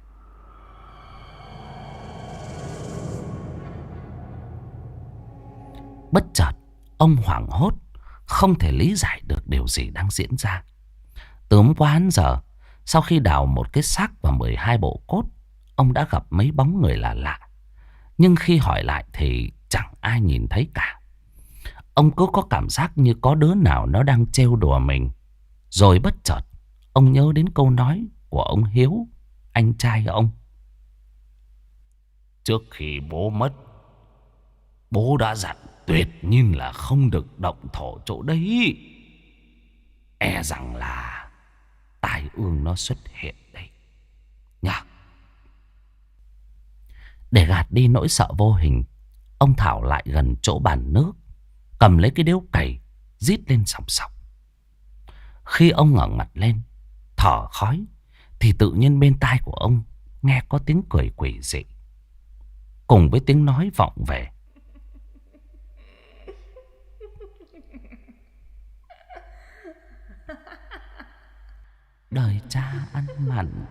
Bất chợt ông hoảng hốt, không thể lý giải được điều gì đang diễn ra. Từ hôm qua đến giờ, sau khi đào một cái xác và mười hai bộ cốt, ông đã gặp mấy bóng người lạ lạ. Nhưng khi hỏi lại thì chẳng ai nhìn thấy cả. Ông cứ có cảm giác như có đứa nào nó đang trêu đùa mình. Rồi bất chợt, ông nhớ đến câu nói của ông Hiếu, anh trai ông. Trước khi bố mất, bố đã dặn tuyệt nhiên là không được động thổ chỗ đấy. E rằng là tai ương nó xuất hiện đây nha. Để gạt đi nỗi sợ vô hình, ông Thảo lại gần chỗ bàn nước, cầm lấy cái điếu cày, rít lên sòng sòng. Khi ông ngẩng mặt lên, thở khói, thì tự nhiên bên tai của ông nghe có tiếng cười quỷ dị, cùng với tiếng nói vọng về. Đời cha ăn mặn,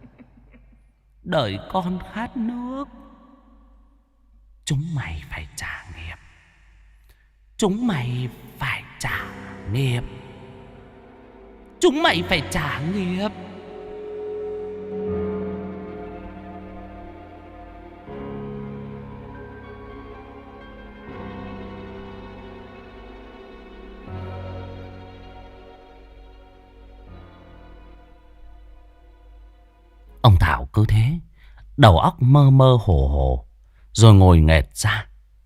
đời con khát nước. Chúng mày phải trả nghiệp. Chúng mày phải trả nghiệp. Chúng mày phải trả nghiệp. Ông Thảo cứ thế, đầu óc mơ mơ hồ hồ, rồi ngồi nghệt ra.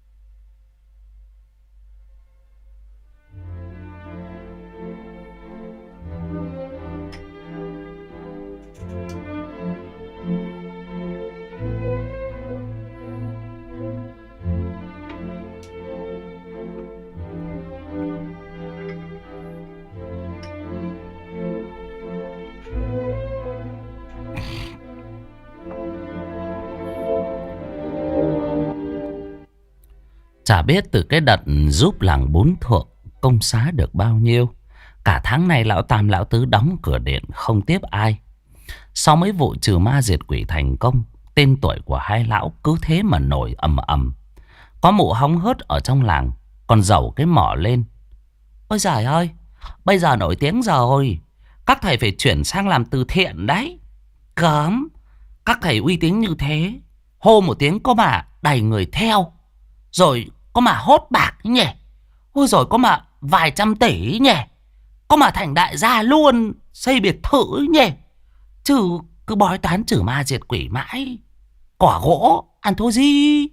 Chả biết từ cái đợt giúp làng Bốn Thượng công xá được bao nhiêu, cả tháng này lão Tam lão Tứ đóng cửa điện không tiếp ai. Sau mấy vụ trừ ma diệt quỷ thành công, tên tuổi của hai lão cứ thế mà nổi ầm ầm. Có mụ hóng hớt ở trong làng còn giàu cái mỏ lên. Ôi giời ơi, bây giờ nổi tiếng rồi, các thầy phải chuyển sang làm từ thiện đấy. Cấm, các thầy uy tín như thế, hô một tiếng có mà đầy người theo. Rồi có mà hốt bạc nhỉ. Ôi rồi có mà vài trăm tỷ nhỉ. Có mà thành đại gia luôn, xây biệt thự nhỉ. Chứ cứ bói toán trừ ma diệt quỷ mãi, quả gỗ ăn thua gì.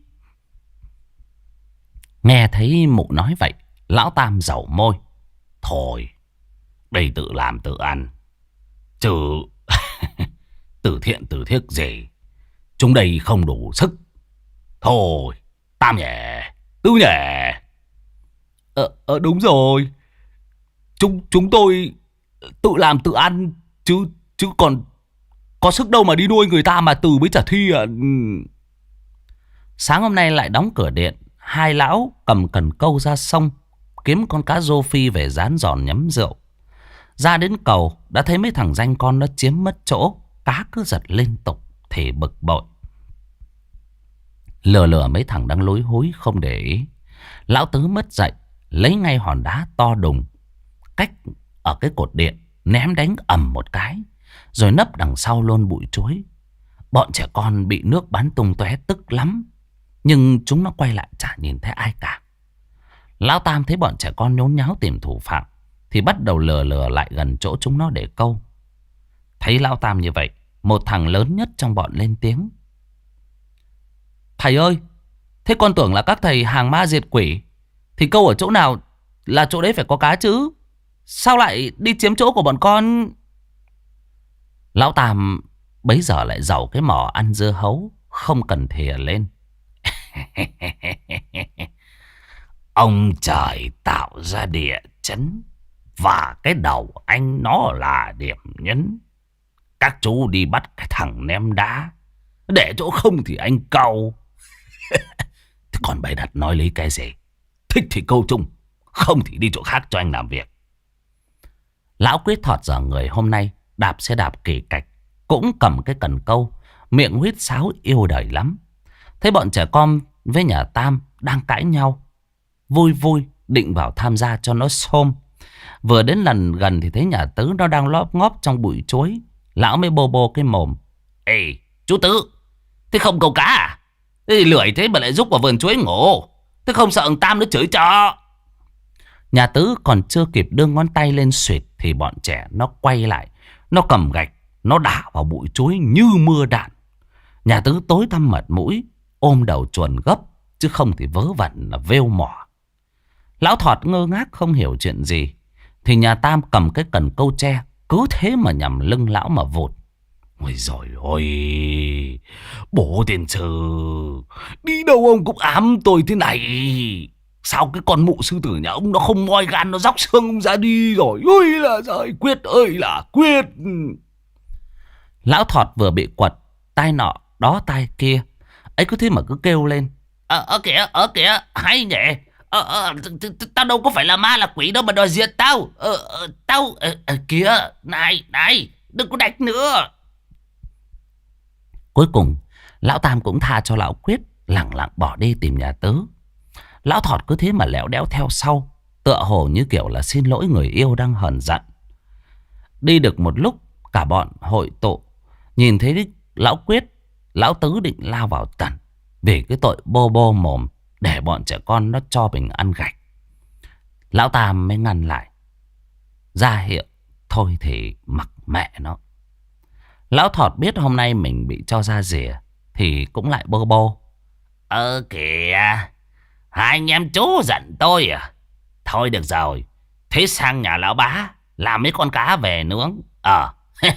Nghe thấy mụ nói vậy, lão Tam dẩu môi. Thôi, đây tự làm tự ăn, chứ từ thiện từ thiết gì, chúng đây không đủ sức. Thôi, Tam nhẹ, Tứ nhẹ. Ờ, ờ đúng rồi, Chúng chúng tôi tự làm tự ăn, chứ chứ còn có sức đâu mà đi nuôi người ta mà từ mới trả thi à. Sáng hôm nay lại đóng cửa điện, hai lão cầm cần câu ra sông kiếm con cá rô phi về rán giòn nhắm rượu. Ra đến cầu đã thấy mấy thằng danh con nó chiếm mất chỗ, cá cứ giật liên tục thì bực bội. Lừa lừa mấy thằng đang lối hối không để ý, lão Tứ mất dậy, lấy ngay hòn đá to đùng cách ở cái cột điện ném đánh ầm một cái, rồi nấp đằng sau luôn bụi chuối. Bọn trẻ con bị nước bắn tung tóe tức lắm, nhưng chúng nó quay lại chả nhìn thấy ai cả. Lão Tam thấy bọn trẻ con nhốn nháo tìm thủ phạm thì bắt đầu lừa lừa lại gần chỗ chúng nó để câu. Thấy lão Tam như vậy, một thằng lớn nhất trong bọn lên tiếng. Thầy ơi, thế con tưởng là các thầy hàng ma diệt quỷ, thì câu ở chỗ nào là chỗ đấy phải có cá chứ, sao lại đi chiếm chỗ của bọn con? Lão Tam bấy giờ lại giàu cái mỏ ăn dưa hấu, không cần thìa lên. Ông trời tạo ra địa chấn, và cái đầu anh nó là điểm nhấn. Các chú đi bắt cái thằng ném đá, để chỗ không thì anh câu. Thế còn bày đặt nói lấy cái gì? Thích thì câu chung, không thì đi chỗ khác cho anh làm việc. Lão Quyết thọt giờ người hôm nay đạp xe đạp kỳ cạch, cũng cầm cái cần câu, miệng huýt sáo yêu đời lắm. Thấy bọn trẻ con với nhà Tam đang cãi nhau, vui vui định vào tham gia cho nó xôm. Vừa đến lần gần thì thấy nhà Tứ nó đang lóp ngóp trong bụi chuối. Lão mới bô bô cái mồm. Ê chú Tứ, thế không câu cá à? Thế thì lười thế mà lại rúc vào vườn chuối ngủ. Thế không sợ ông Tam nó chửi cho. Nhà Tứ còn chưa kịp đưa ngón tay lên xuyệt thì bọn trẻ nó quay lại. Nó cầm gạch, nó đả vào bụi chuối như mưa đạn. Nhà Tứ tối tăm mặt mũi, ôm đầu chuồn gấp, chứ không thì vớ vẩn là vêu mỏ. Lão Thọt ngơ ngác không hiểu chuyện gì, thì nhà Tam cầm cái cần câu tre, cứ thế mà nhằm lưng lão mà vụt. Ôi dồi ôi, bố tiền sư, đi đâu ông cũng ám tôi thế này. Sao cái con mụ sư tử nhà ông nó không moi gan, nó róc xương ông ra đi rồi. Ôi là trời, Quyết ơi là Quyết. Lão Thọt vừa bị quật, tai nọ đó tai kia, ấy cứ thế mà cứ kêu lên. Ờ ờ kìa, ờ kìa, hay nhỉ. Ờ ờ, tao đâu có phải là ma là quỷ đâu mà đòi diệt tao. Ờ ờ, tao, ờ ờ kìa, này, này, đừng có đạch nữa. Cuối cùng, lão Tam cũng tha cho lão Quyết, lẳng lặng bỏ đi tìm nhà Tứ. Lão Thọt cứ thế mà lẽo đẽo theo sau, tựa hồ như kiểu là xin lỗi người yêu đang hờn giận. Đi được một lúc, cả bọn hội tụ, nhìn thấy lão Quyết, lão Tứ định lao vào tận vì cái tội bô bô mồm, để bọn trẻ con nó cho mình ăn gạch. Lão Tam mới ngăn lại, ra hiệu thôi thì mặc mẹ nó. Lão Thọt biết hôm nay mình bị cho ra rìa thì cũng lại bô bô. Ơ kìa, hai anh em chú giận tôi à? Thôi được rồi, thế sang nhà lão bá làm mấy con cá về nướng. Ờ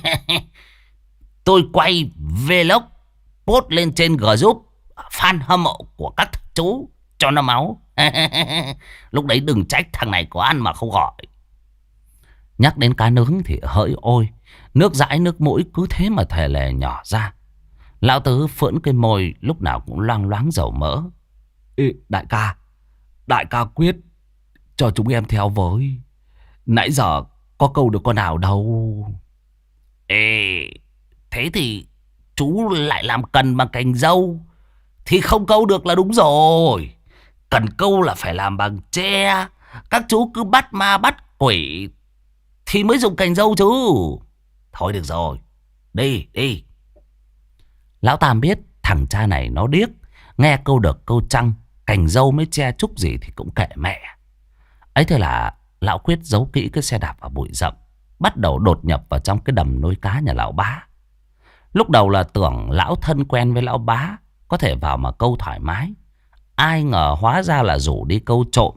tôi quay vlog post lên trên group fan hâm mộ của các chú cho nó máu. Lúc đấy đừng trách thằng này có ăn mà không gọi. Nhắc đến cá nướng thì hỡi ôi, nước dãi nước mũi cứ thế mà thè lè nhỏ ra. Lão Tứ phưỡn cái môi lúc nào cũng loang loáng dầu mỡ. Ê, đại ca, đại ca Quyết, cho chúng em theo với. Nãy giờ có câu được con nào đâu. Ê, thế thì chú lại làm cần bằng cành dâu thì không câu được là đúng rồi. Cần câu là phải làm bằng tre. Các chú cứ bắt ma bắt quỷ thì mới dùng cành dâu chứ. Thôi được rồi, đi đi. Lão Tam biết thằng cha này nó điếc, nghe câu được câu trăng, cành dâu mới che chúc gì thì cũng kệ mẹ. Ấy thế là lão Quyết giấu kỹ cái xe đạp vào bụi rậm, bắt đầu đột nhập vào trong cái đầm nuôi cá nhà lão bá. Lúc đầu là tưởng lão thân quen với lão bá, có thể vào mà câu thoải mái. Ai ngờ hóa ra là rủ đi câu trộm.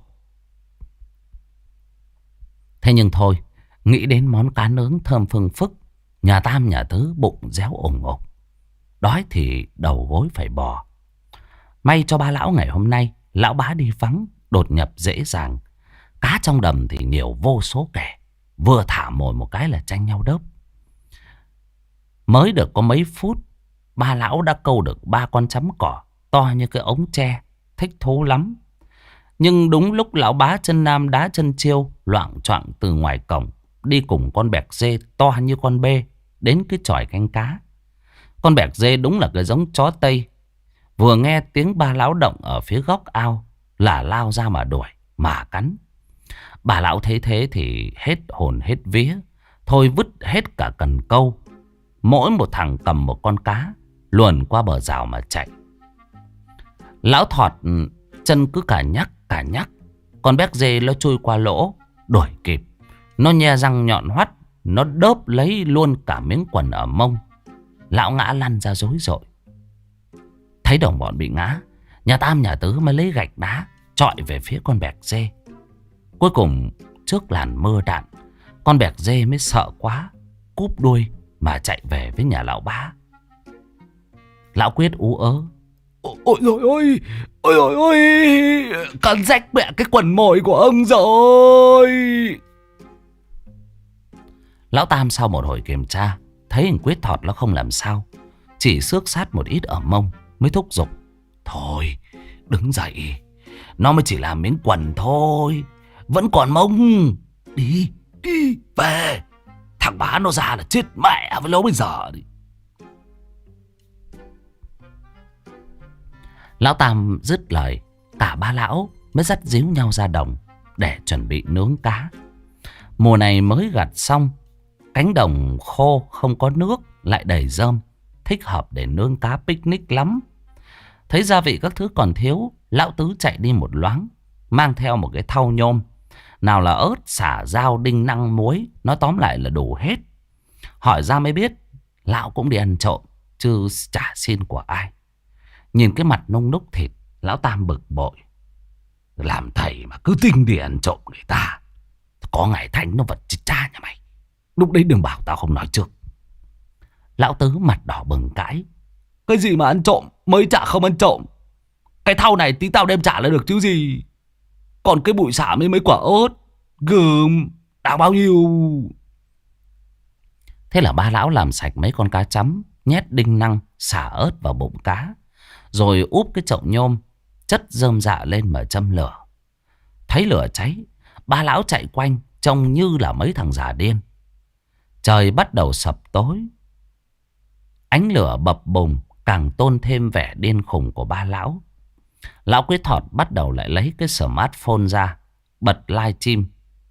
Thế nhưng thôi, nghĩ đến món cá nướng thơm phừng phức, nhà Tam nhà Tứ bụng réo ủng ục, đói thì đầu gối phải bò. May cho ba lão ngày hôm nay lão bá đi vắng, đột nhập dễ dàng. Cá trong đầm thì nhiều vô số kẻ, vừa thả mồi một cái là tranh nhau đớp. Mới được có mấy phút, ba lão đã câu được ba con chấm cỏ to như cái ống tre, thích thú lắm. Nhưng đúng lúc lão bá chân nam đá chân chiêu loạng choạng từ ngoài cổng đi cùng con bẹc dê to như con bê đến cái chòi canh cá. Con bẹc dê đúng là cái giống chó Tây. Vừa nghe tiếng ba lão động ở phía góc ao là lao ra mà đuổi, mà cắn. Bà lão thấy thế thì hết hồn hết vía, thôi vứt hết cả cần câu. Mỗi một thằng cầm một con cá, luồn qua bờ rào mà chạy. Lão Thọt chân cứ cả nhắc cả nhắc, con béc dê nó chui qua lỗ, đuổi kịp. Nó nhe răng nhọn hoắt, nó đớp lấy luôn cả miếng quần ở mông. Lão ngã lăn ra rối rội. Thấy đồng bọn bị ngã, nhà Tam nhà Tứ mới lấy gạch đá chọi về phía con bẹc dê. Cuối cùng trước làn mưa đạn, con bẹc dê mới sợ quá, cúp đuôi mà chạy về với nhà lão bá. Lão Quyết ú ớ. Ôi ôi ôi, ôi ôi ôi, cắn rách mẹ cái quần mồi của ông rồi. Lão Tam sau một hồi kiểm tra, thấy thằng Quyết Thọt nó không làm sao, chỉ xước sát một ít ở mông, mới thúc giục. Thôi đứng dậy, nó mới chỉ làm miếng quần thôi, vẫn còn mông. Đi đi về, thằng bá nó ra là chết mẹ với nó bây giờ đi. Lão Tam dứt lời, cả ba lão mới dắt díu nhau ra đồng. để chuẩn bị nướng cá. Mùa này mới gặt xong, cánh đồng khô không có nước lại đầy rơm, thích hợp để nướng cá picnic lắm. Thấy gia vị các thứ còn thiếu, lão Tứ chạy đi một loáng, mang theo một cái thau nhôm. Nào là ớt, sả, dao, đinh năng, muối, nói tóm lại là đủ hết. Hỏi ra mới biết, lão cũng đi ăn trộm, chứ chả xin của ai. Nhìn cái mặt nung núc thịt, lão Tam bực bội. Làm thầy mà cứ tinh đi ăn trộm người ta, có ngày thành nó vật chết cha nhà mày. Lúc đấy đừng bảo tao không nói trước. Lão Tứ mặt đỏ bừng cãi. Cái gì mà ăn trộm, mới chả không ăn trộm. Cái thau này tí tao đem trả lại được chứ gì. Còn cái bụi xả với mấy quả ớt, gừm, đáng bao nhiêu. Thế là ba lão làm sạch mấy con cá chấm, nhét đinh năng, xả ớt vào bụng cá, rồi úp cái chậu nhôm, chất rơm rạ lên mà châm lửa. Thấy lửa cháy, ba lão chạy quanh, trông như là mấy thằng già điên. Trời bắt đầu sập tối. Ánh lửa bập bùng càng tôn thêm vẻ điên khùng của ba lão. Lão Quyết Thọt bắt đầu lại lấy cái smartphone ra, bật live stream.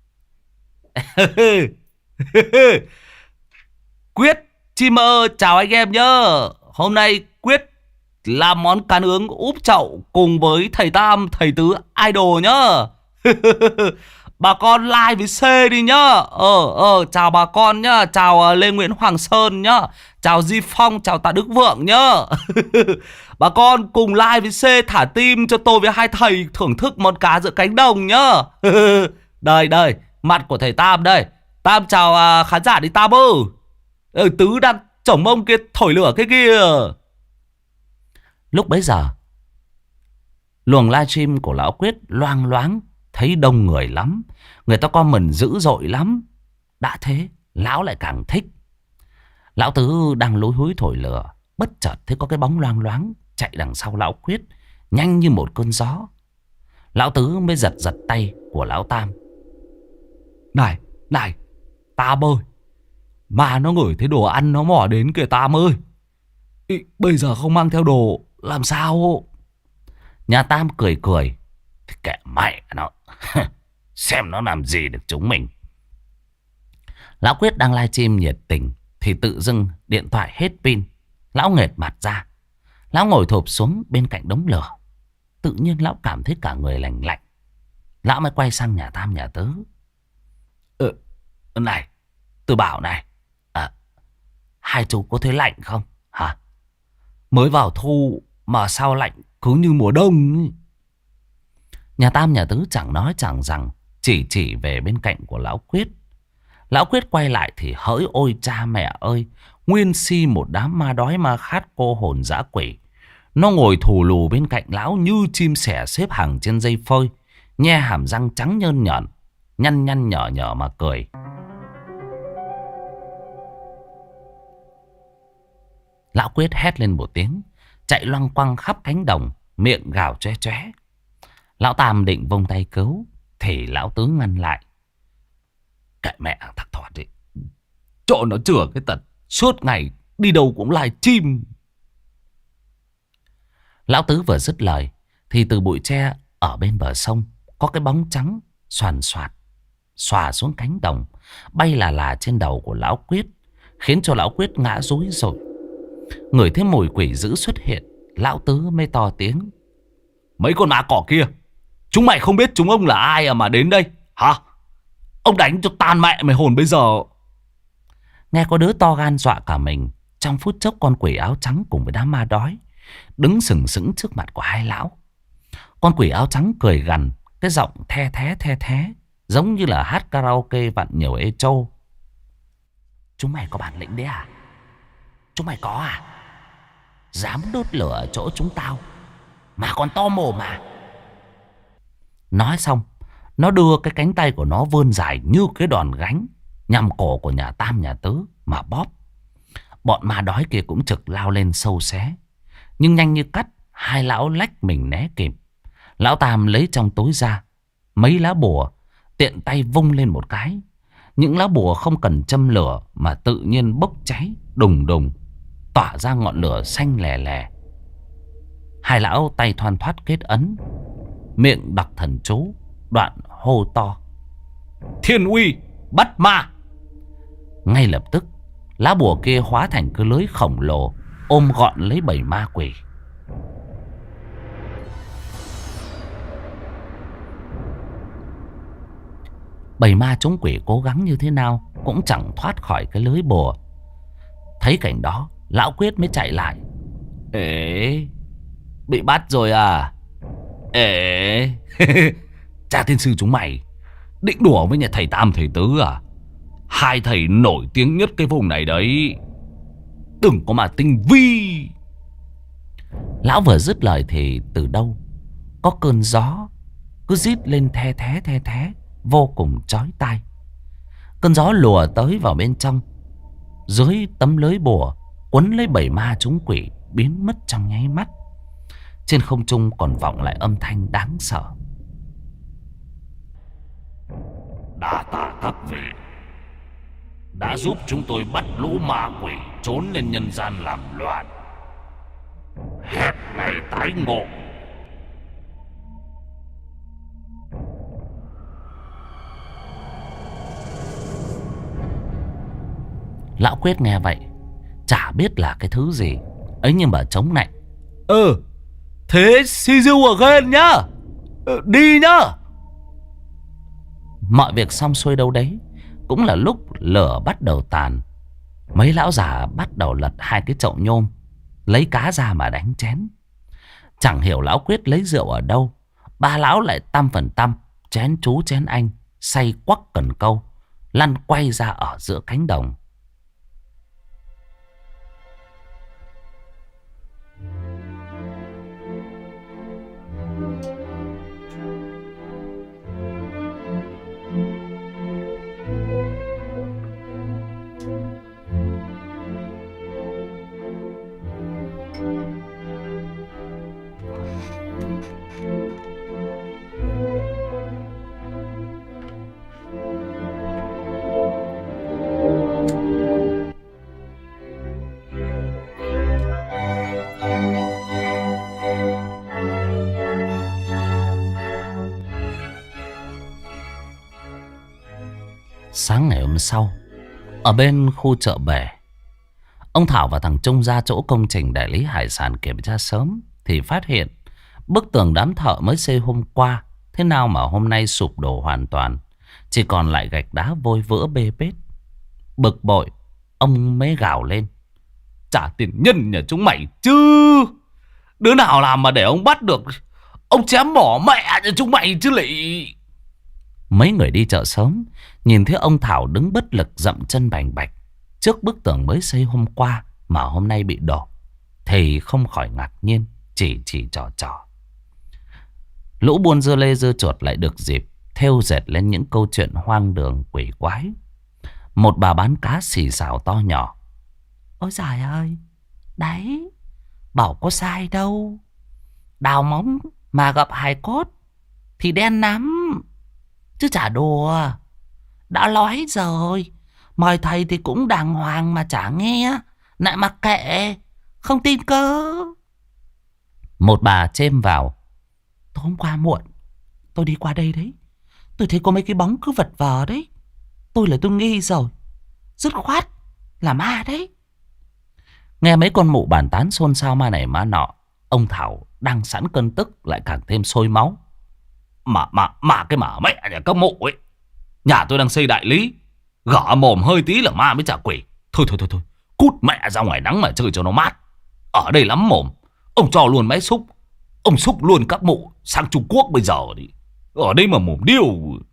Quyết, streamer chào anh em nhá. Hôm nay Quyết làm món cá nướng úp chậu cùng với thầy Tam, thầy Tứ idol nhá. Bà con like với C đi nhá. Ờ ờ chào bà con nhá. Chào uh, Lê Nguyễn Hoàng Sơn nhá. Chào Di Phong, chào Tạ Đức Vượng nhá. Bà con cùng like với C, thả tim cho tôi với hai thầy thưởng thức món cá giữa cánh đồng nhá. Đây đây, mặt của thầy Tam đây. Tam chào uh, khán giả đi Tam ơi. Ừ, Tứ đang chổng mông kia thổi lửa cái kia. Lúc bấy giờ, luồng livestream của lão Quyết loang loáng, thấy đông người lắm. Người ta comment dữ dội lắm. Đã thế, lão lại càng thích. Lão Tứ đang lúi húi thổi lửa, bất chợt thấy có cái bóng loang loáng chạy đằng sau lão Quyết, nhanh như một cơn gió. Lão Tứ mới giật giật tay của lão Tam. Này, này, Tam ơi, mà nó ngửi thấy đồ ăn nó mò đến kìa Tam ơi. Ý, bây giờ không mang theo đồ làm sao? Nhà Tam cười cười. Thì kệ mẹ nó. Xem nó làm gì được chúng mình. Lão Quyết đang livestream nhiệt tình thì tự dưng điện thoại hết pin. Lão nghệt mặt ra. Lão ngồi thụp xuống bên cạnh đống lửa. Tự nhiên lão cảm thấy cả người lạnh lạnh. Lão mới quay sang nhà Tam nhà Tứ. Ừ, này, tôi bảo này, à, hai chú có thấy lạnh không? Hả? Mới vào thu mà sao lạnh cứ như mùa đông ấy. Nhà Tam nhà Tứ chẳng nói chẳng rằng, chỉ chỉ về bên cạnh của lão Quyết. Lão Quyết quay lại thì hỡi ôi cha mẹ ơi, nguyên si một đám ma đói ma khát cô hồn dã quỷ. Nó ngồi thù lù bên cạnh lão như chim sẻ xếp hàng trên dây phơi, nhe hàm răng trắng nhơn nhởn, nhăn nhăn nhỏ nhỏ mà cười. Lão Quyết hét lên một tiếng, chạy loăng quăng khắp cánh đồng, miệng gào choe choé. Lão Tam định vung tay cứu thì lão Tứ ngăn lại. Kệ mẹ thằng Thoạt đi, cho nó chừa cái tật suốt ngày đi đâu cũng lai chim. Lão Tứ vừa dứt lời thì từ bụi tre ở bên bờ sông có cái bóng trắng xoàn xoạt xòa xuống cánh đồng, bay là là trên đầu của lão Quyết, khiến cho lão Quyết ngã rúi rồi. Ngửi thấy mùi quỷ dữ xuất hiện, lão Tứ mới to tiếng. Mấy con ma cỏ kia, chúng mày không biết chúng ông là ai à mà đến đây hả? Ông đánh cho tan mẹ mày hồn bây giờ. Nghe có đứa to gan dọa cả mình. Trong phút chốc con quỷ áo trắng cùng với đám ma đói đứng sừng sững trước mặt của hai lão. Con quỷ áo trắng cười gằn, cái giọng the thé the thé, giống như là hát karaoke vặn nhiều ê trâu. Chúng mày có bản lĩnh đấy à? Chúng mày có à? Dám đốt lửa ở chỗ chúng tao mà còn to mồm mà. Nói xong, nó đưa cái cánh tay của nó vươn dài như cái đòn gánh nhằm cổ của nhà Tam nhà Tứ mà bóp. Bọn ma đói kia cũng trực lao lên sâu xé. Nhưng nhanh như cắt, hai lão lách mình né kịp. Lão Tam lấy trong túi ra mấy lá bùa, tiện tay vung lên một cái. Những lá bùa không cần châm lửa mà tự nhiên bốc cháy đùng đùng, tỏa ra ngọn lửa xanh lè lè. Hai lão tay thoăn thoắt kết ấn, miệng đọc thần chú, Đoạn hô to: Thiên uy bắt ma! Ngay lập tức lá bùa kia hóa thành cái lưới khổng lồ ôm gọn lấy bầy ma quỷ. Bầy ma chúng quỷ cố gắng như thế nào cũng chẳng thoát khỏi cái lưới bùa. Thấy cảnh đó, lão Quyết mới chạy lại. Ê, bị bắt rồi à? Ê, cha tiên sư chúng mày định đùa với nhà thầy Tam thầy Tứ à? Hai thầy nổi tiếng nhất cái vùng này đấy, đừng có mà tinh vi. Lão vừa dứt lời thì từ đâu có cơn gió cứ rít lên the thé the thé, vô cùng chói tai. Cơn gió lùa tới vào bên trong. Dưới tấm lưới bùa quấn lấy bầy ma chúng quỷ biến mất trong nháy mắt. Trên không trung còn vọng lại âm thanh đáng sợ. Đa tạ các vị đã giúp chúng tôi bắt lũ ma quỷ trốn lên nhân gian làm loạn. Hẹn ngày tái ngộ. Lão Quyết nghe vậy chả biết là cái thứ gì ấy, nhưng mà chống nạnh. Ừ, thế see you again nhá. Ừ, đi nhá. Mọi việc xong xuôi đâu đấy, cũng là lúc lửa bắt đầu tàn. Mấy lão già bắt đầu lật hai cái chậu nhôm, lấy cá ra mà đánh chén. Chẳng hiểu lão Quyết lấy rượu ở đâu, ba lão lại tăm phần tăm chén chú chén anh, say quắc cần câu, lăn quay ra ở giữa cánh đồng. Sáng ngày hôm sau, ở bên khu chợ bể, ông Thảo và thằng Trung ra chỗ công trình đại lý hải sản kiểm tra sớm thì phát hiện bức tường đám thợ mới xây hôm qua thế nào mà hôm nay sụp đổ hoàn toàn, chỉ còn lại gạch đá vôi vữa bê bết. Bực bội, ông mới gào lên: Trả tiền nhân nhà chúng mày chứ, đứa nào làm mà để ông bắt được, ông chém bỏ mẹ nhà chúng mày chứ lị. Mấy người đi chợ sớm nhìn thấy ông Thảo đứng bất lực dậm chân bành bạch trước bức tường mới xây hôm qua mà hôm nay bị đổ, thì không khỏi ngạc nhiên, chỉ chỉ trò trò. Lũ buôn dưa lê dưa chuột lại được dịp thêu dệt lên những câu chuyện hoang đường quỷ quái. Một bà bán cá xì xào to nhỏ: Ôi giời ơi, đấy, bảo có sai đâu, đào móng mà gặp hài cốt thì đen lắm, chứ chả đùa. Đã nói rồi, mời thầy thì cũng đàng hoàng mà chả nghe, lại mặc kệ, không tin cơ. Một bà chêm vào: Tối hôm qua muộn, tôi đi qua đây đấy, tôi thấy có mấy cái bóng cứ vật vờ đấy. Tôi là tôi nghi rồi, dứt khoát là ma đấy. Nghe mấy con mụ bàn tán xôn xao ma này ma nọ, ông Thảo đang sẵn cơn tức lại càng thêm sôi máu. Mà mà mà cái mà mẹ nhà các mụ ấy, nhà tôi đang xây đại lý, gõ mồm hơi tí là ma mới trả quỷ. Thôi thôi thôi thôi, cút mẹ ra ngoài nắng mà chơi cho nó mát. Ở đây lắm mồm, ông cho luôn máy xúc, ông xúc luôn các mụ sang Trung Quốc bây giờ đi. Ở đây mà mồm điêu.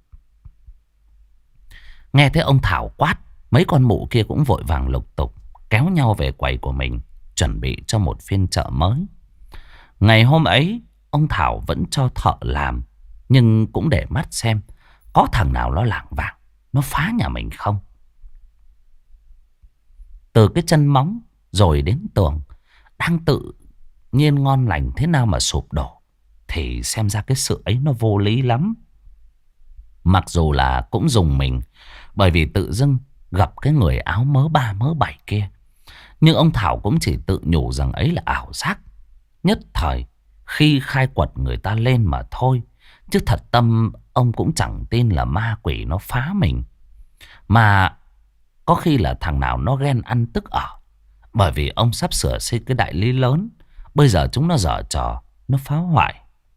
Nghe thấy ông Thảo quát, mấy con mụ kia cũng vội vàng lục tục kéo nhau về quầy của mình, chuẩn bị cho một phiên chợ mới. Ngày hôm ấy, ông Thảo vẫn cho thợ làm, nhưng cũng để mắt xem có thằng nào nó lảng vảng, nó phá nhà mình không. Từ cái chân móng rồi đến tường, đang tự nhiên ngon lành thế nào mà sụp đổ, thì xem ra cái sự ấy nó vô lý lắm. Mặc dù là cũng dùng mình, bởi vì tự dưng gặp cái người áo mớ ba mớ bảy kia, nhưng ông Thảo cũng chỉ tự nhủ rằng ấy là ảo giác, nhất thời khi khai quật người ta lên mà thôi. Chứ thật tâm ông cũng chẳng tin là ma quỷ nó phá mình. Mà có khi là thằng nào nó ghen ăn tức ở. Bởi vì ông sắp sửa xây cái đại lý lớn. Bây giờ chúng nó giở trò, nó phá hoại.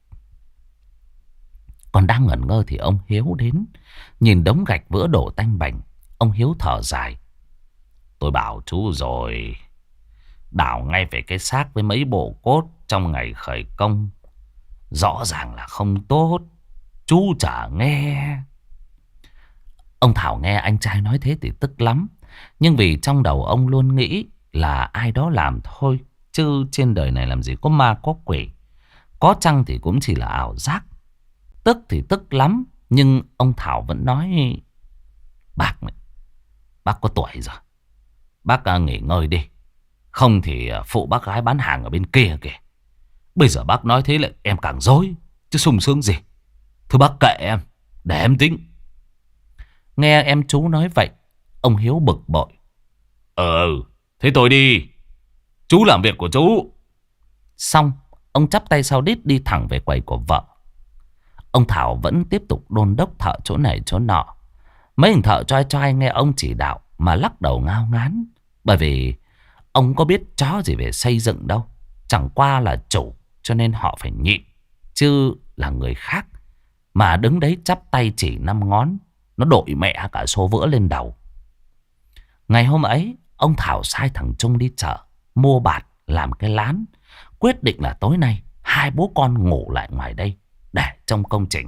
Còn đang ngẩn ngơ thì ông Hiếu đến. Nhìn đống gạch vỡ đổ tanh bành, ông Hiếu thở dài. Tôi bảo chú rồi, đào ngay về cái xác với mấy bộ cốt trong ngày khởi công. Rõ ràng là không tốt, chú chả nghe. Ông Thảo nghe anh trai nói thế thì tức lắm. Nhưng vì trong đầu ông luôn nghĩ là ai đó làm thôi, chứ trên đời này làm gì có ma có quỷ. Có chăng thì cũng chỉ là ảo giác. Tức thì tức lắm, nhưng ông Thảo vẫn nói: Bác này, bác có tuổi rồi, bác nghỉ ngơi đi. Không thì phụ bác gái bán hàng ở bên kia kìa. Bây giờ bác nói thế lại em càng dối, chứ sung sướng gì. Thưa bác kệ em, để em tính. Nghe em chú nói vậy, ông Hiếu bực bội. Ừ, thế tôi đi, chú làm việc của chú. Xong, ông chắp tay sau đít đi thẳng về quầy của vợ. Ông Thảo vẫn tiếp tục đôn đốc thợ chỗ này chỗ nọ. Mấy thằng thợ choai choai nghe ông chỉ đạo mà lắc đầu ngao ngán. Bởi vì ông có biết chó gì về xây dựng đâu. Chẳng qua là chủ, cho nên họ phải nhịn. Chứ là người khác mà đứng đấy chắp tay chỉ năm ngón, nó đội mẹ cả số vữa lên đầu. Ngày hôm ấy, ông Thảo sai thằng Trung đi chợ mua bạt làm cái lán. Quyết định là tối nay hai bố con ngủ lại ngoài đây để trông công trình.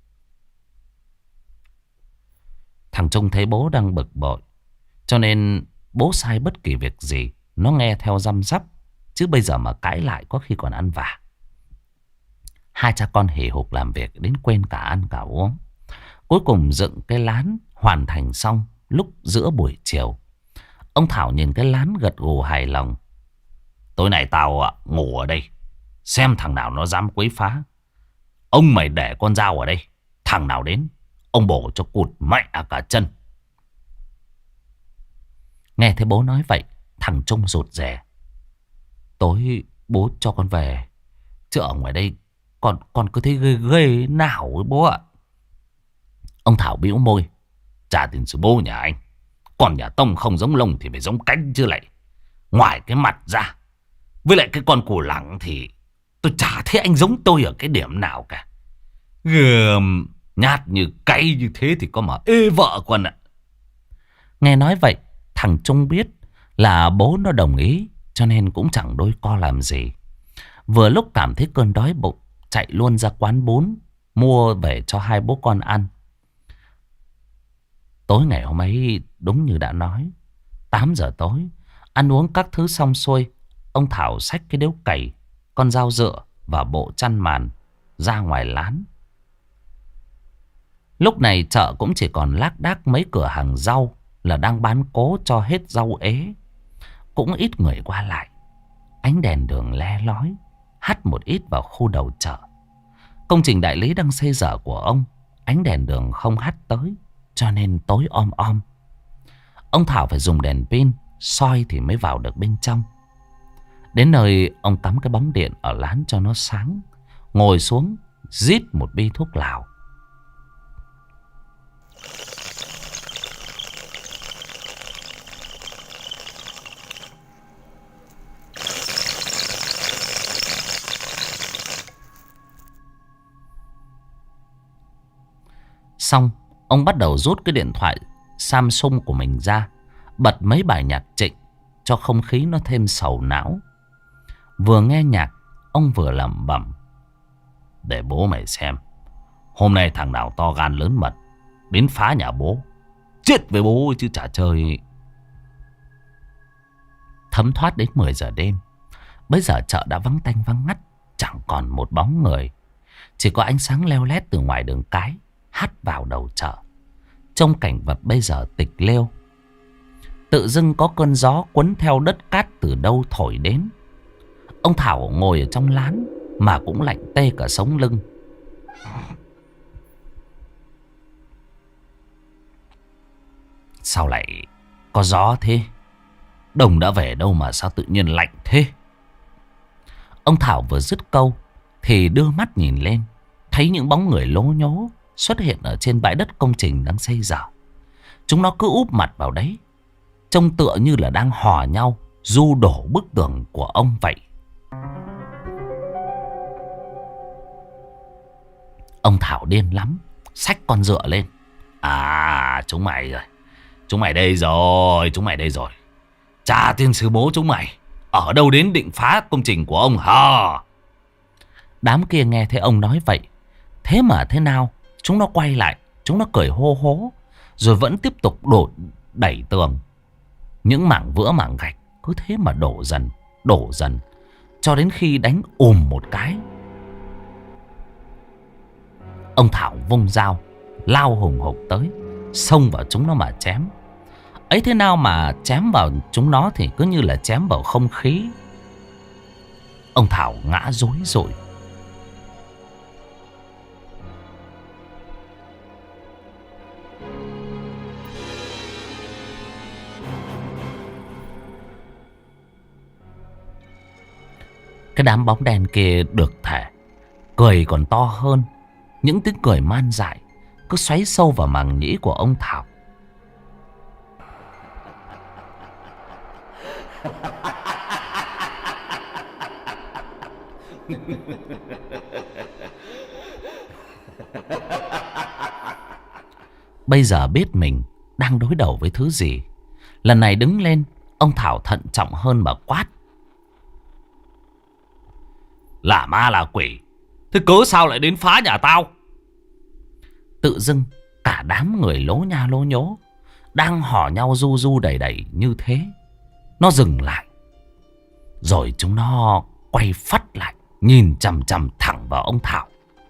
Thằng Trung thấy bố đang bực bội, cho nên bố sai bất kỳ việc gì nó nghe theo răm rắp. Chứ bây giờ mà cãi lại có khi còn ăn vạ. Hai cha con hì hục làm việc đến quên cả ăn cả uống. Cuối cùng dựng cái lán hoàn thành xong lúc giữa buổi chiều. Ông Thảo nhìn cái lán gật gù hài lòng. Tối nay tao ngủ ở đây, xem thằng nào nó dám quấy phá. Ông mày để con dao ở đây, thằng nào đến ông bổ cho cụt mẹ cả chân. Nghe thấy bố nói vậy, thằng Trung rụt rè. Tối bố cho con về, chứ ở ngoài đây Con con cứ thấy ghê ghê nào ấy bố ạ. Ông Thảo bĩu môi. Trả tiền sư bố nhà anh. Còn nhà Tông không giống lông thì phải giống cánh chứ lại. Ngoài cái mặt ra, với lại cái con củ lẳng thì tôi chả thấy anh giống tôi ở cái điểm nào cả. Gờm, nhát như cay như thế thì có mà ê vợ con ạ. Nghe nói vậy, thằng Trung biết là bố nó đồng ý, cho nên cũng chẳng đôi co làm gì. Vừa lúc cảm thấy cơn đói bụng, chạy luôn ra quán bún mua về cho hai bố con ăn. Tối ngày hôm ấy đúng như đã nói, tám giờ tối, ăn uống các thứ xong xuôi, ông Thảo xách cái điếu cày, con dao dựa và bộ chăn màn ra ngoài lán. Lúc này chợ cũng chỉ còn lác đác mấy cửa hàng rau là đang bán cố cho hết rau ế. Cũng ít người qua lại. Ánh đèn đường le lói hắt một ít vào khu đầu chợ. Công trình đại lý đang xây dở của ông, ánh đèn đường không hắt tới, cho nên tối om om. Ông Thảo phải dùng đèn pin soi thì mới vào được bên trong. Đến nơi ông cắm cái bóng điện ở lán cho nó sáng, ngồi xuống rít một bi thuốc lào. Xong, ông bắt đầu rút cái điện thoại Samsung của mình ra, bật mấy bài nhạc Trịnh cho không khí nó thêm sầu não. Vừa nghe nhạc, ông vừa lẩm bẩm. Để bố mày xem, hôm nay thằng nào to gan lớn mật đến phá nhà bố, chết với bố chứ chả chơi. Thấm thoát đến mười giờ đêm. Bây giờ chợ đã vắng tanh vắng ngắt, chẳng còn một bóng người. Chỉ có ánh sáng leo lét từ ngoài đường cái hắt vào đầu chợ. Trong cảnh vật bây giờ tịch lêu. Tự dưng có cơn gió cuốn theo đất cát từ đâu thổi đến. Ông Thảo ngồi ở trong lán mà cũng lạnh tê cả sống lưng. Sao lại có gió thế? Đồng đã về đâu mà sao tự nhiên lạnh thế? Ông Thảo vừa dứt câu thì đưa mắt nhìn lên, thấy những bóng người lố nhố xuất hiện ở trên bãi đất công trình đang xây dở. Chúng nó cứ úp mặt vào đấy, trông tựa như là đang hò nhau du đổ bức tường của ông vậy. Ông Thảo điên lắm, xách con dựa lên. À, chúng mày rồi. Chúng mày đây rồi, chúng mày đây rồi. Cha tiên sư bố chúng mày ở đâu đến định phá công trình của ông hả? Đám kia nghe thấy ông nói vậy, thế mà thế nào, chúng nó quay lại, chúng nó cười hô hố, rồi vẫn tiếp tục đổ đẩy tường. Những mảng vữa mảng gạch cứ thế mà đổ dần, đổ dần, cho đến khi đánh ùm một cái. Ông Thảo vung dao, lao hùng hục tới, xông vào chúng nó mà chém. Ấy thế nào mà chém vào chúng nó thì cứ như là chém vào không khí. Ông Thảo ngã rối rụi. Cái đám bóng đen kia được thể cười còn to hơn. Những tiếng cười man dại cứ xoáy sâu vào màng nhĩ của ông Thảo. Bây giờ biết mình đang đối đầu với thứ gì, lần này đứng lên, ông Thảo thận trọng hơn mà quát. Là ma là quỷ, thế cớ sao lại đến phá nhà tao? Tự dưng cả đám người lố nha lố nhố, đang hò nhau du du đầy đầy như thế, nó dừng lại. Rồi chúng nó quay phắt lại, nhìn chằm chằm thẳng vào ông Thảo.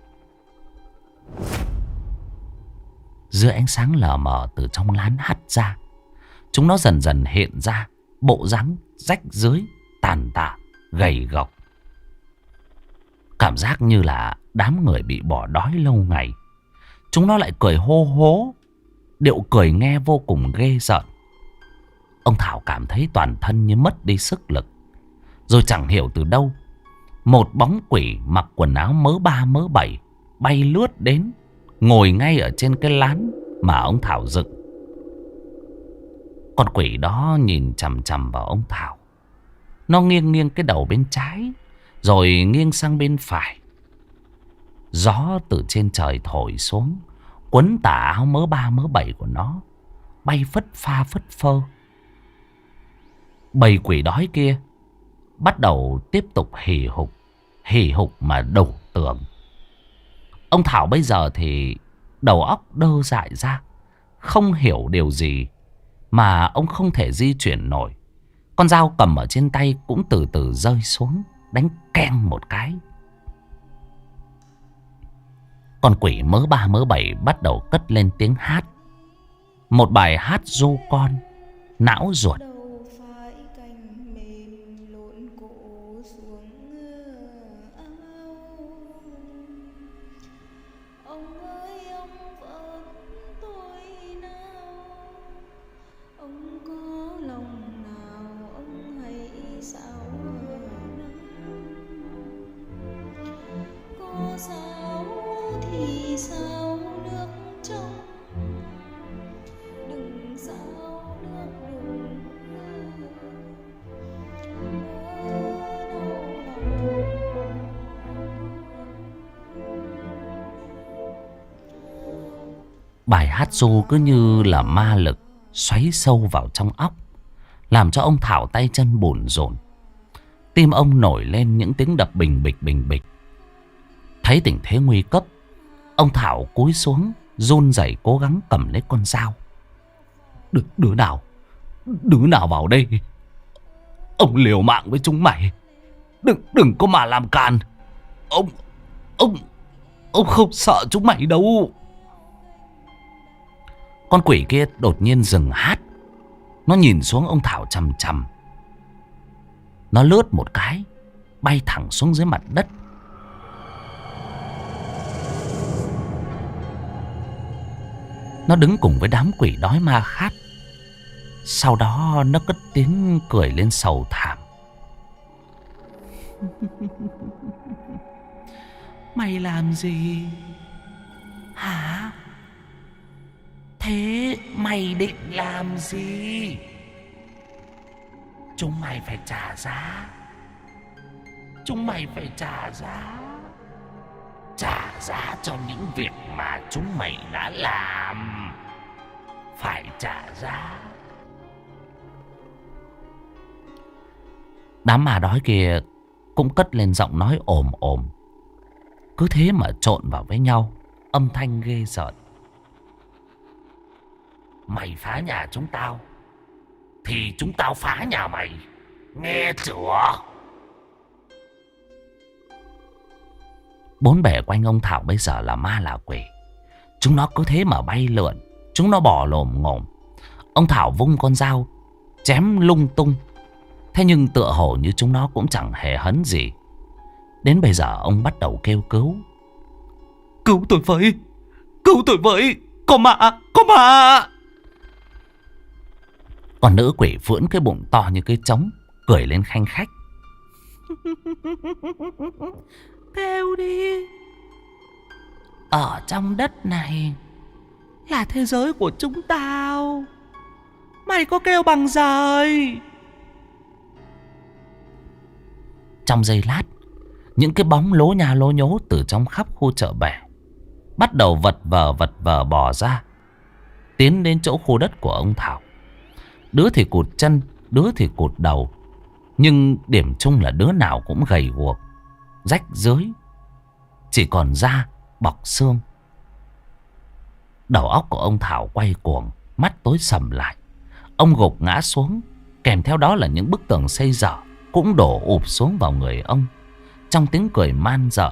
Dưới ánh sáng lờ mờ từ trong lán hắt ra, chúng nó dần dần hiện ra bộ dáng rách rưới, tàn tạ, gầy gộc. Cảm giác như là đám người bị bỏ đói lâu ngày. Chúng nó lại cười hô hố, điệu cười nghe vô cùng ghê rợn. Ông Thảo cảm thấy toàn thân như mất đi sức lực. Rồi chẳng hiểu từ đâu, một bóng quỷ mặc quần áo mớ ba mớ bảy bay lướt đến, ngồi ngay ở trên cái lán mà ông Thảo dựng. Con quỷ đó nhìn chằm chằm vào ông Thảo. Nó nghiêng nghiêng cái đầu bên trái, rồi nghiêng sang bên phải. Gió từ trên trời thổi xuống, quấn tà áo mớ ba mớ bảy của nó, bay phất pha phất phơ. Bầy quỷ đói kia bắt đầu tiếp tục hì hục, hì hục mà đổ tường. Ông Thảo bây giờ thì đầu óc đơ dại ra, không hiểu điều gì mà ông không thể di chuyển nổi. Con dao cầm ở trên tay cũng từ từ rơi xuống, đánh keng một cái. Con quỷ mớ ba mớ bảy bắt đầu cất lên tiếng hát. Một bài hát ru con, não ruột. Bài hát ru cứ như là ma lực xoáy sâu vào trong óc, làm cho ông Thảo tay chân bủn rủn. Tim ông nổi lên những tiếng đập bình bịch bình bịch. Thấy tình thế nguy cấp, ông Thảo cúi xuống, run rẩy cố gắng cầm lấy con dao. Đứa, đứa nào Đứa nào vào đây? Ông liều mạng với chúng mày, Đừng đừng có mà làm càn. Ông Ông Ông không sợ chúng mày đâu. Con quỷ kia đột nhiên dừng hát. Nó nhìn xuống ông Thảo chằm chằm. Nó lướt một cái, bay thẳng xuống dưới mặt đất. Nó đứng cùng với đám quỷ đói ma khát. Sau đó nó cất tiếng cười lên sầu thảm. Mày làm gì hả? Thế mày định làm gì? Chúng mày phải trả giá. Chúng mày phải trả giá. Trả giá cho những việc mà chúng mày đã làm. Phải trả giá. Đám ma đói kia cũng cất lên giọng nói ồm ồm. Cứ thế mà trộn vào với nhau, âm thanh ghê rợn. Mày phá nhà chúng tao thì chúng tao phá nhà mày. Nghe chưa? Bốn bề quanh ông Thảo bây giờ là ma là quỷ. Chúng nó cứ thế mà bay lượn. Chúng nó bò lồm ngồm. Ông Thảo vung con dao chém lung tung. Thế nhưng tựa hồ như chúng nó cũng chẳng hề hấn gì. Đến bây giờ ông bắt đầu kêu cứu. Cứu tôi với, cứu tôi với, có ma, có ma. Còn nữ quỷ vưỡn cái bụng to như cái trống, cười lên khanh khách. Kêu đi. Ở trong đất này là thế giới của chúng tao. Mày có kêu bằng giời. Trong giây lát, những cái bóng lố nha lố nhố từ trong khắp khu chợ bè bắt đầu vật vờ vật vờ bò ra, tiến đến chỗ khu đất của ông Thảo. Đứa thì cụt chân, đứa thì cụt đầu, nhưng điểm chung là đứa nào cũng gầy guộc, rách rưới, chỉ còn da bọc xương. Đầu óc của ông Thảo quay cuồng, mắt tối sầm lại. Ông gục ngã xuống, kèm theo đó là những bức tường xây dở cũng đổ ụp xuống vào người ông, trong tiếng cười man dợ.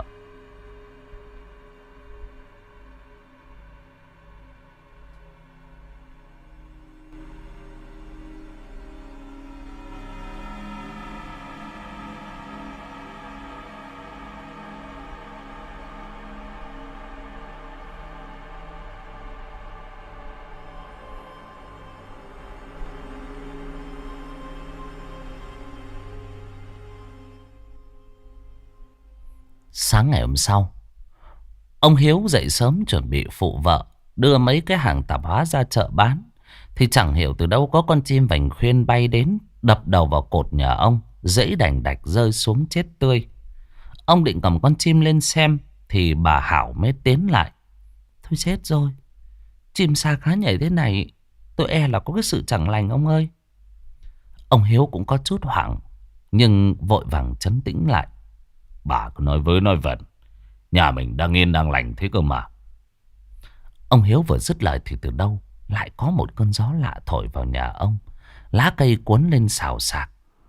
Sáng ngày hôm sau, ông Hiếu dậy sớm chuẩn bị phụ vợ đưa mấy cái hàng tạp hóa ra chợ bán. Thì chẳng hiểu từ đâu có con chim vành khuyên bay đến, đập đầu vào cột nhà ông, dãy đành đạch rơi xuống chết tươi. Ông định cầm con chim lên xem thì bà Hảo mới tiến lại. Thôi chết rồi, chim sa cá nhảy thế này, tôi e là có cái sự chẳng lành ông ơi. Ông Hiếu cũng có chút hoảng, nhưng vội vàng trấn tĩnh lại. Bà cứ nói với nói vẩn, nhà mình đang yên đang lành thế cơ mà. Ông Hiếu vừa dứt lời thì từ đâu lại có một cơn gió lạ thổi vào nhà ông. Lá cây cuốn lên xào xạc.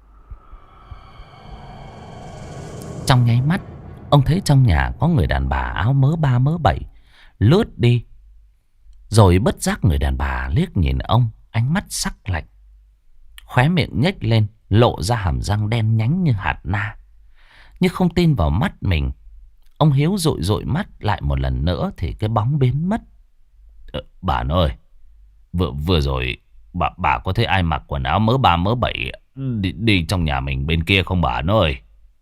Trong nháy mắt, ông thấy trong nhà có người đàn bà áo mớ ba mớ bảy lướt đi. Rồi bất giác người đàn bà liếc nhìn ông, ánh mắt sắc lạnh, khóe miệng nhếch lên, lộ ra hàm răng đen nhánh như hạt na. Nhưng không tin vào mắt mình, ông Hiếu dụi dụi mắt lại một lần nữa thì cái bóng biến mất. Ờ, bà ơi, vừa, vừa rồi bà, bà có thấy ai mặc quần áo mớ ba mớ bảy đi, đi trong nhà mình bên kia không bà ơi?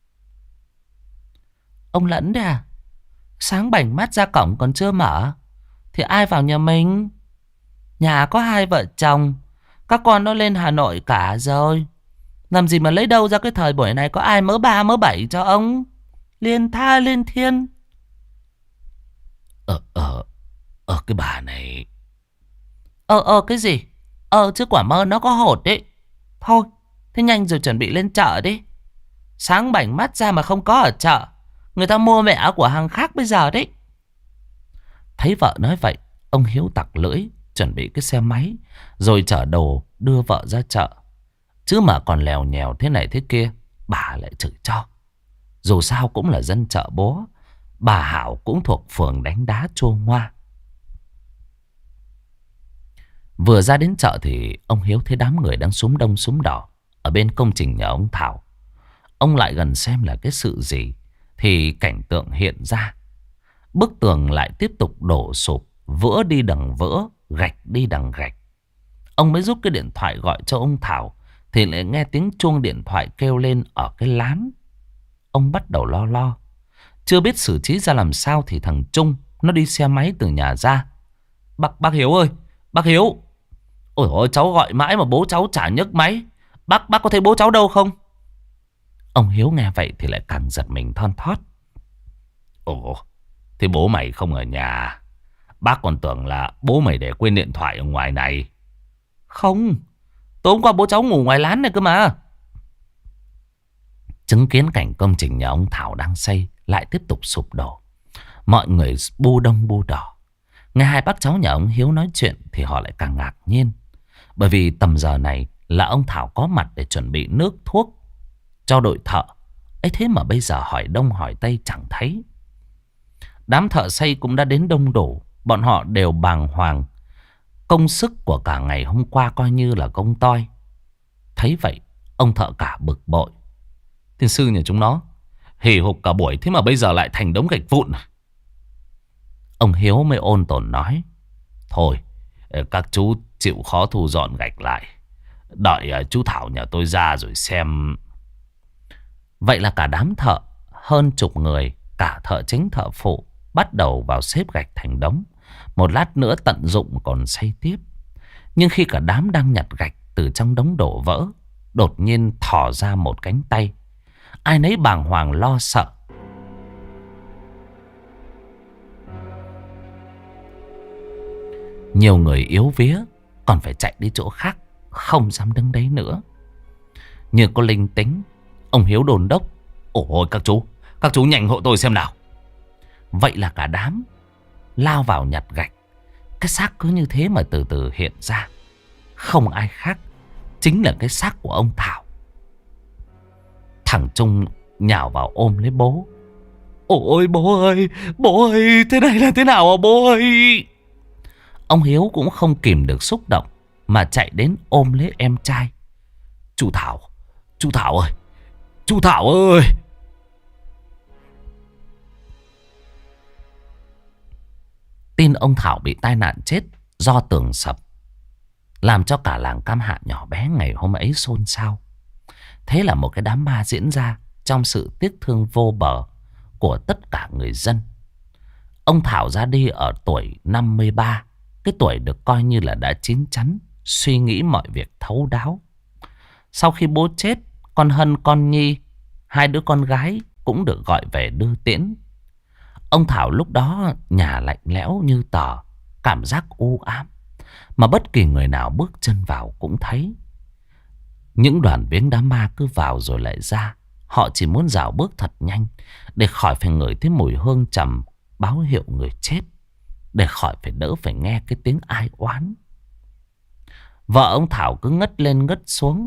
Ông Lẫn đấy à? Sáng bảnh mắt ra cổng còn chưa mở thì ai vào nhà mình? Nhà có hai vợ chồng, các con nó lên Hà Nội cả rồi. Làm gì mà lấy đâu ra cái thời buổi này có ai mớ ba mớ bảy cho ông? Liên tha liên thiên. Ờ ờ Ờ cái bà này. Ờ ờ cái gì? Ờ chứ quả mơ nó có hột đấy. Thôi thế nhanh rồi chuẩn bị lên chợ đi. Sáng bảnh mắt ra mà không có ở chợ, người ta mua mẹ của hàng khác bây giờ đấy. Thấy vợ nói vậy, ông Hiếu tặc lưỡi, chuẩn bị cái xe máy, rồi chở đồ đưa vợ ra chợ. Chứ mà còn lèo nhèo thế này thế kia, bà lại chửi cho. Dù sao cũng là dân chợ bố, bà Hảo cũng thuộc phường đánh đá chua ngoa. Vừa ra đến chợ thì ông Hiếu thấy đám người đang súm đông súm đỏ ở bên công trình nhà ông Thảo. Ông lại gần xem là cái sự gì thì cảnh tượng hiện ra. Bức tường lại tiếp tục đổ sụp, vữa đi đằng vữa, gạch đi đằng gạch. Ông mới rút cái điện thoại gọi cho ông Thảo thì lại nghe tiếng chuông điện thoại kêu lên ở cái lán. Ông bắt đầu lo lo, chưa biết xử trí ra làm sao thì thằng Trung nó đi xe máy từ nhà ra. Bác, bác Hiếu ơi, Bác Hiếu. Ôi ôi, cháu gọi mãi mà bố cháu chả nhấc máy. Bác bác có thấy bố cháu đâu không? Ông Hiếu nghe vậy thì lại càng giật mình thon thót. Ồ, thế bố mày không ở nhà. Bác còn tưởng là bố mày để quên điện thoại ở ngoài này. Không, tối hôm qua bố cháu ngủ ngoài lán này cơ mà. Chứng kiến cảnh công trình nhà ông Thảo đang xây lại tiếp tục sụp đổ, mọi người bu đông bu đỏ. Nghe hai bác cháu nhà ông Hiếu nói chuyện thì họ lại càng ngạc nhiên. Bởi vì tầm giờ này là ông Thảo có mặt để chuẩn bị nước thuốc cho đội thợ. Ấy thế mà bây giờ hỏi đông hỏi tây chẳng thấy. Đám thợ xây cũng đã đến đông đủ. Bọn họ đều bàng hoàng. Công sức của cả ngày hôm qua coi như là công toi. Thấy vậy ông thợ cả bực bội. Thiên sư nhà chúng nó hì hục cả buổi, thế mà bây giờ lại thành đống gạch vụn. Ông Hiếu mới ôn tồn nói. Thôi các chú chịu khó thu dọn gạch lại, đợi chú Thảo nhà tôi ra rồi xem. Vậy là cả đám thợ hơn chục người, cả thợ chính thợ phụ, bắt đầu vào xếp gạch thành đống. Một lát nữa tận dụng còn xây tiếp. Nhưng khi cả đám đang nhặt gạch từ trong đống đổ vỡ, đột nhiên thò ra một cánh tay. Ai nấy bàng hoàng lo sợ. Nhiều người yếu vía còn phải chạy đi chỗ khác, không dám đứng đấy nữa. Như có linh tính, ông Hiếu đôn đốc. Ôi các chú, các chú nhanh hộ tôi xem nào. Vậy là cả đám lao vào nhặt gạch. Cái xác cứ như thế mà từ từ hiện ra. Không ai khác, chính là cái xác của ông Thảo. Thằng Trung nhào vào ôm lấy bố. Ôi bố ơi, bố ơi, thế này là thế nào à bố ơi? Ông Hiếu cũng không kìm được xúc động mà chạy đến ôm lấy em trai. Chú Thảo, chú Thảo ơi, chú Thảo ơi. Tin ông Thảo bị tai nạn chết do tường sập làm cho cả làng Cam Hạ nhỏ bé ngày hôm ấy xôn xao. Thế là một cái đám ma diễn ra trong sự tiếc thương vô bờ của tất cả người dân. Ông Thảo ra đi ở tuổi năm mươi ba. Cái tuổi được coi như là đã chín chắn, suy nghĩ mọi việc thấu đáo. Sau khi bố chết, con Hân con Nhi, hai đứa con gái cũng được gọi về đưa tiễn. Ông Thảo lúc đó nhà lạnh lẽo như tờ, cảm giác u ám, mà bất kỳ người nào bước chân vào cũng thấy. Những đoàn viếng đám ma cứ vào rồi lại ra. Họ chỉ muốn dạo bước thật nhanh để khỏi phải ngửi thấy mùi hương trầm báo hiệu người chết, để khỏi phải đỡ phải nghe cái tiếng ai oán. Vợ ông Thảo cứ ngất lên ngất xuống.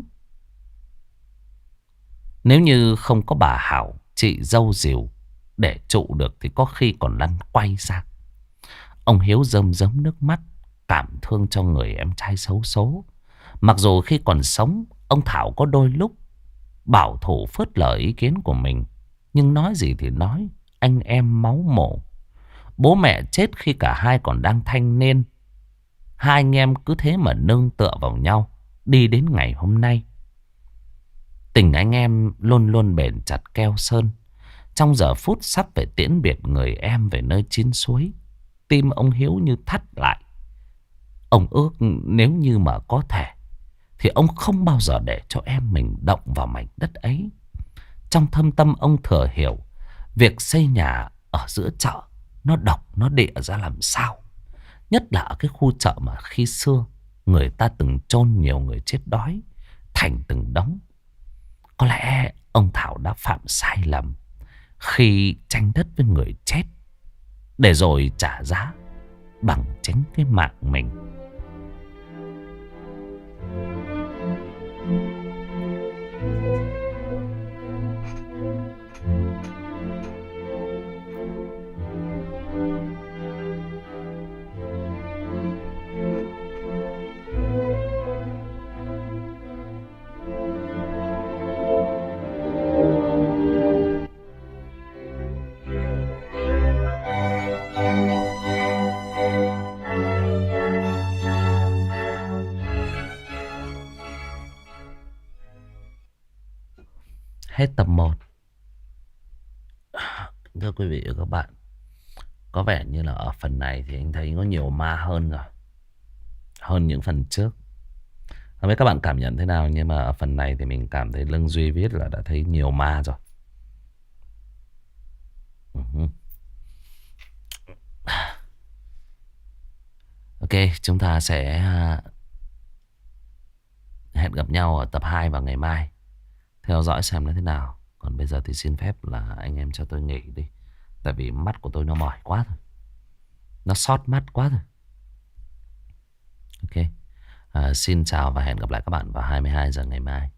Nếu như không có bà Hảo, chị dâu dìu để trụ được thì có khi còn lăn quay ra. Ông Hiếu rơm rớm nước mắt, cảm thương cho người em trai xấu số. Mặc dù khi còn sống, ông Thảo có đôi lúc bảo thủ phớt lờ ý kiến của mình. Nhưng nói gì thì nói, anh em máu mổ. Bố mẹ chết khi cả hai còn đang thanh niên. Hai anh em cứ thế mà nương tựa vào nhau, đi đến ngày hôm nay. Tình anh em luôn luôn bền chặt keo sơn. Trong giờ phút sắp phải tiễn biệt người em về nơi chín suối, tim ông Hiếu như thắt lại. Ông ước nếu như mà có thể thì ông không bao giờ để cho em mình động vào mảnh đất ấy. Trong thâm tâm ông thừa hiểu việc xây nhà ở giữa chợ nó độc nó địa ra làm sao. Nhất là ở cái khu chợ mà khi xưa người ta từng chôn nhiều người chết đói thành từng đống. Có lẽ ông Thảo đã phạm sai lầm khi tranh đất với người chết, để rồi trả giá bằng chính cái mạng mình. Hết tập một. Thưa quý vị và các bạn, có vẻ như là ở phần này thì anh thấy có nhiều ma hơn rồi. hơn những phần trước. Không biết các bạn cảm nhận thế nào, nhưng mà ở phần này thì mình cảm thấy Lương Duy viết là đã thấy nhiều ma rồi. Uh-huh. Ok, chúng ta sẽ hẹn gặp nhau ở tập hai vào ngày mai. Theo dõi xem nó thế nào. Còn bây giờ thì xin phép là anh em cho tôi nghỉ đi. Tại vì mắt của tôi nó mỏi quá rồi. Nó sót mắt quá rồi. Ok. À, xin chào và hẹn gặp lại các bạn vào hai mươi hai giờ ngày mai.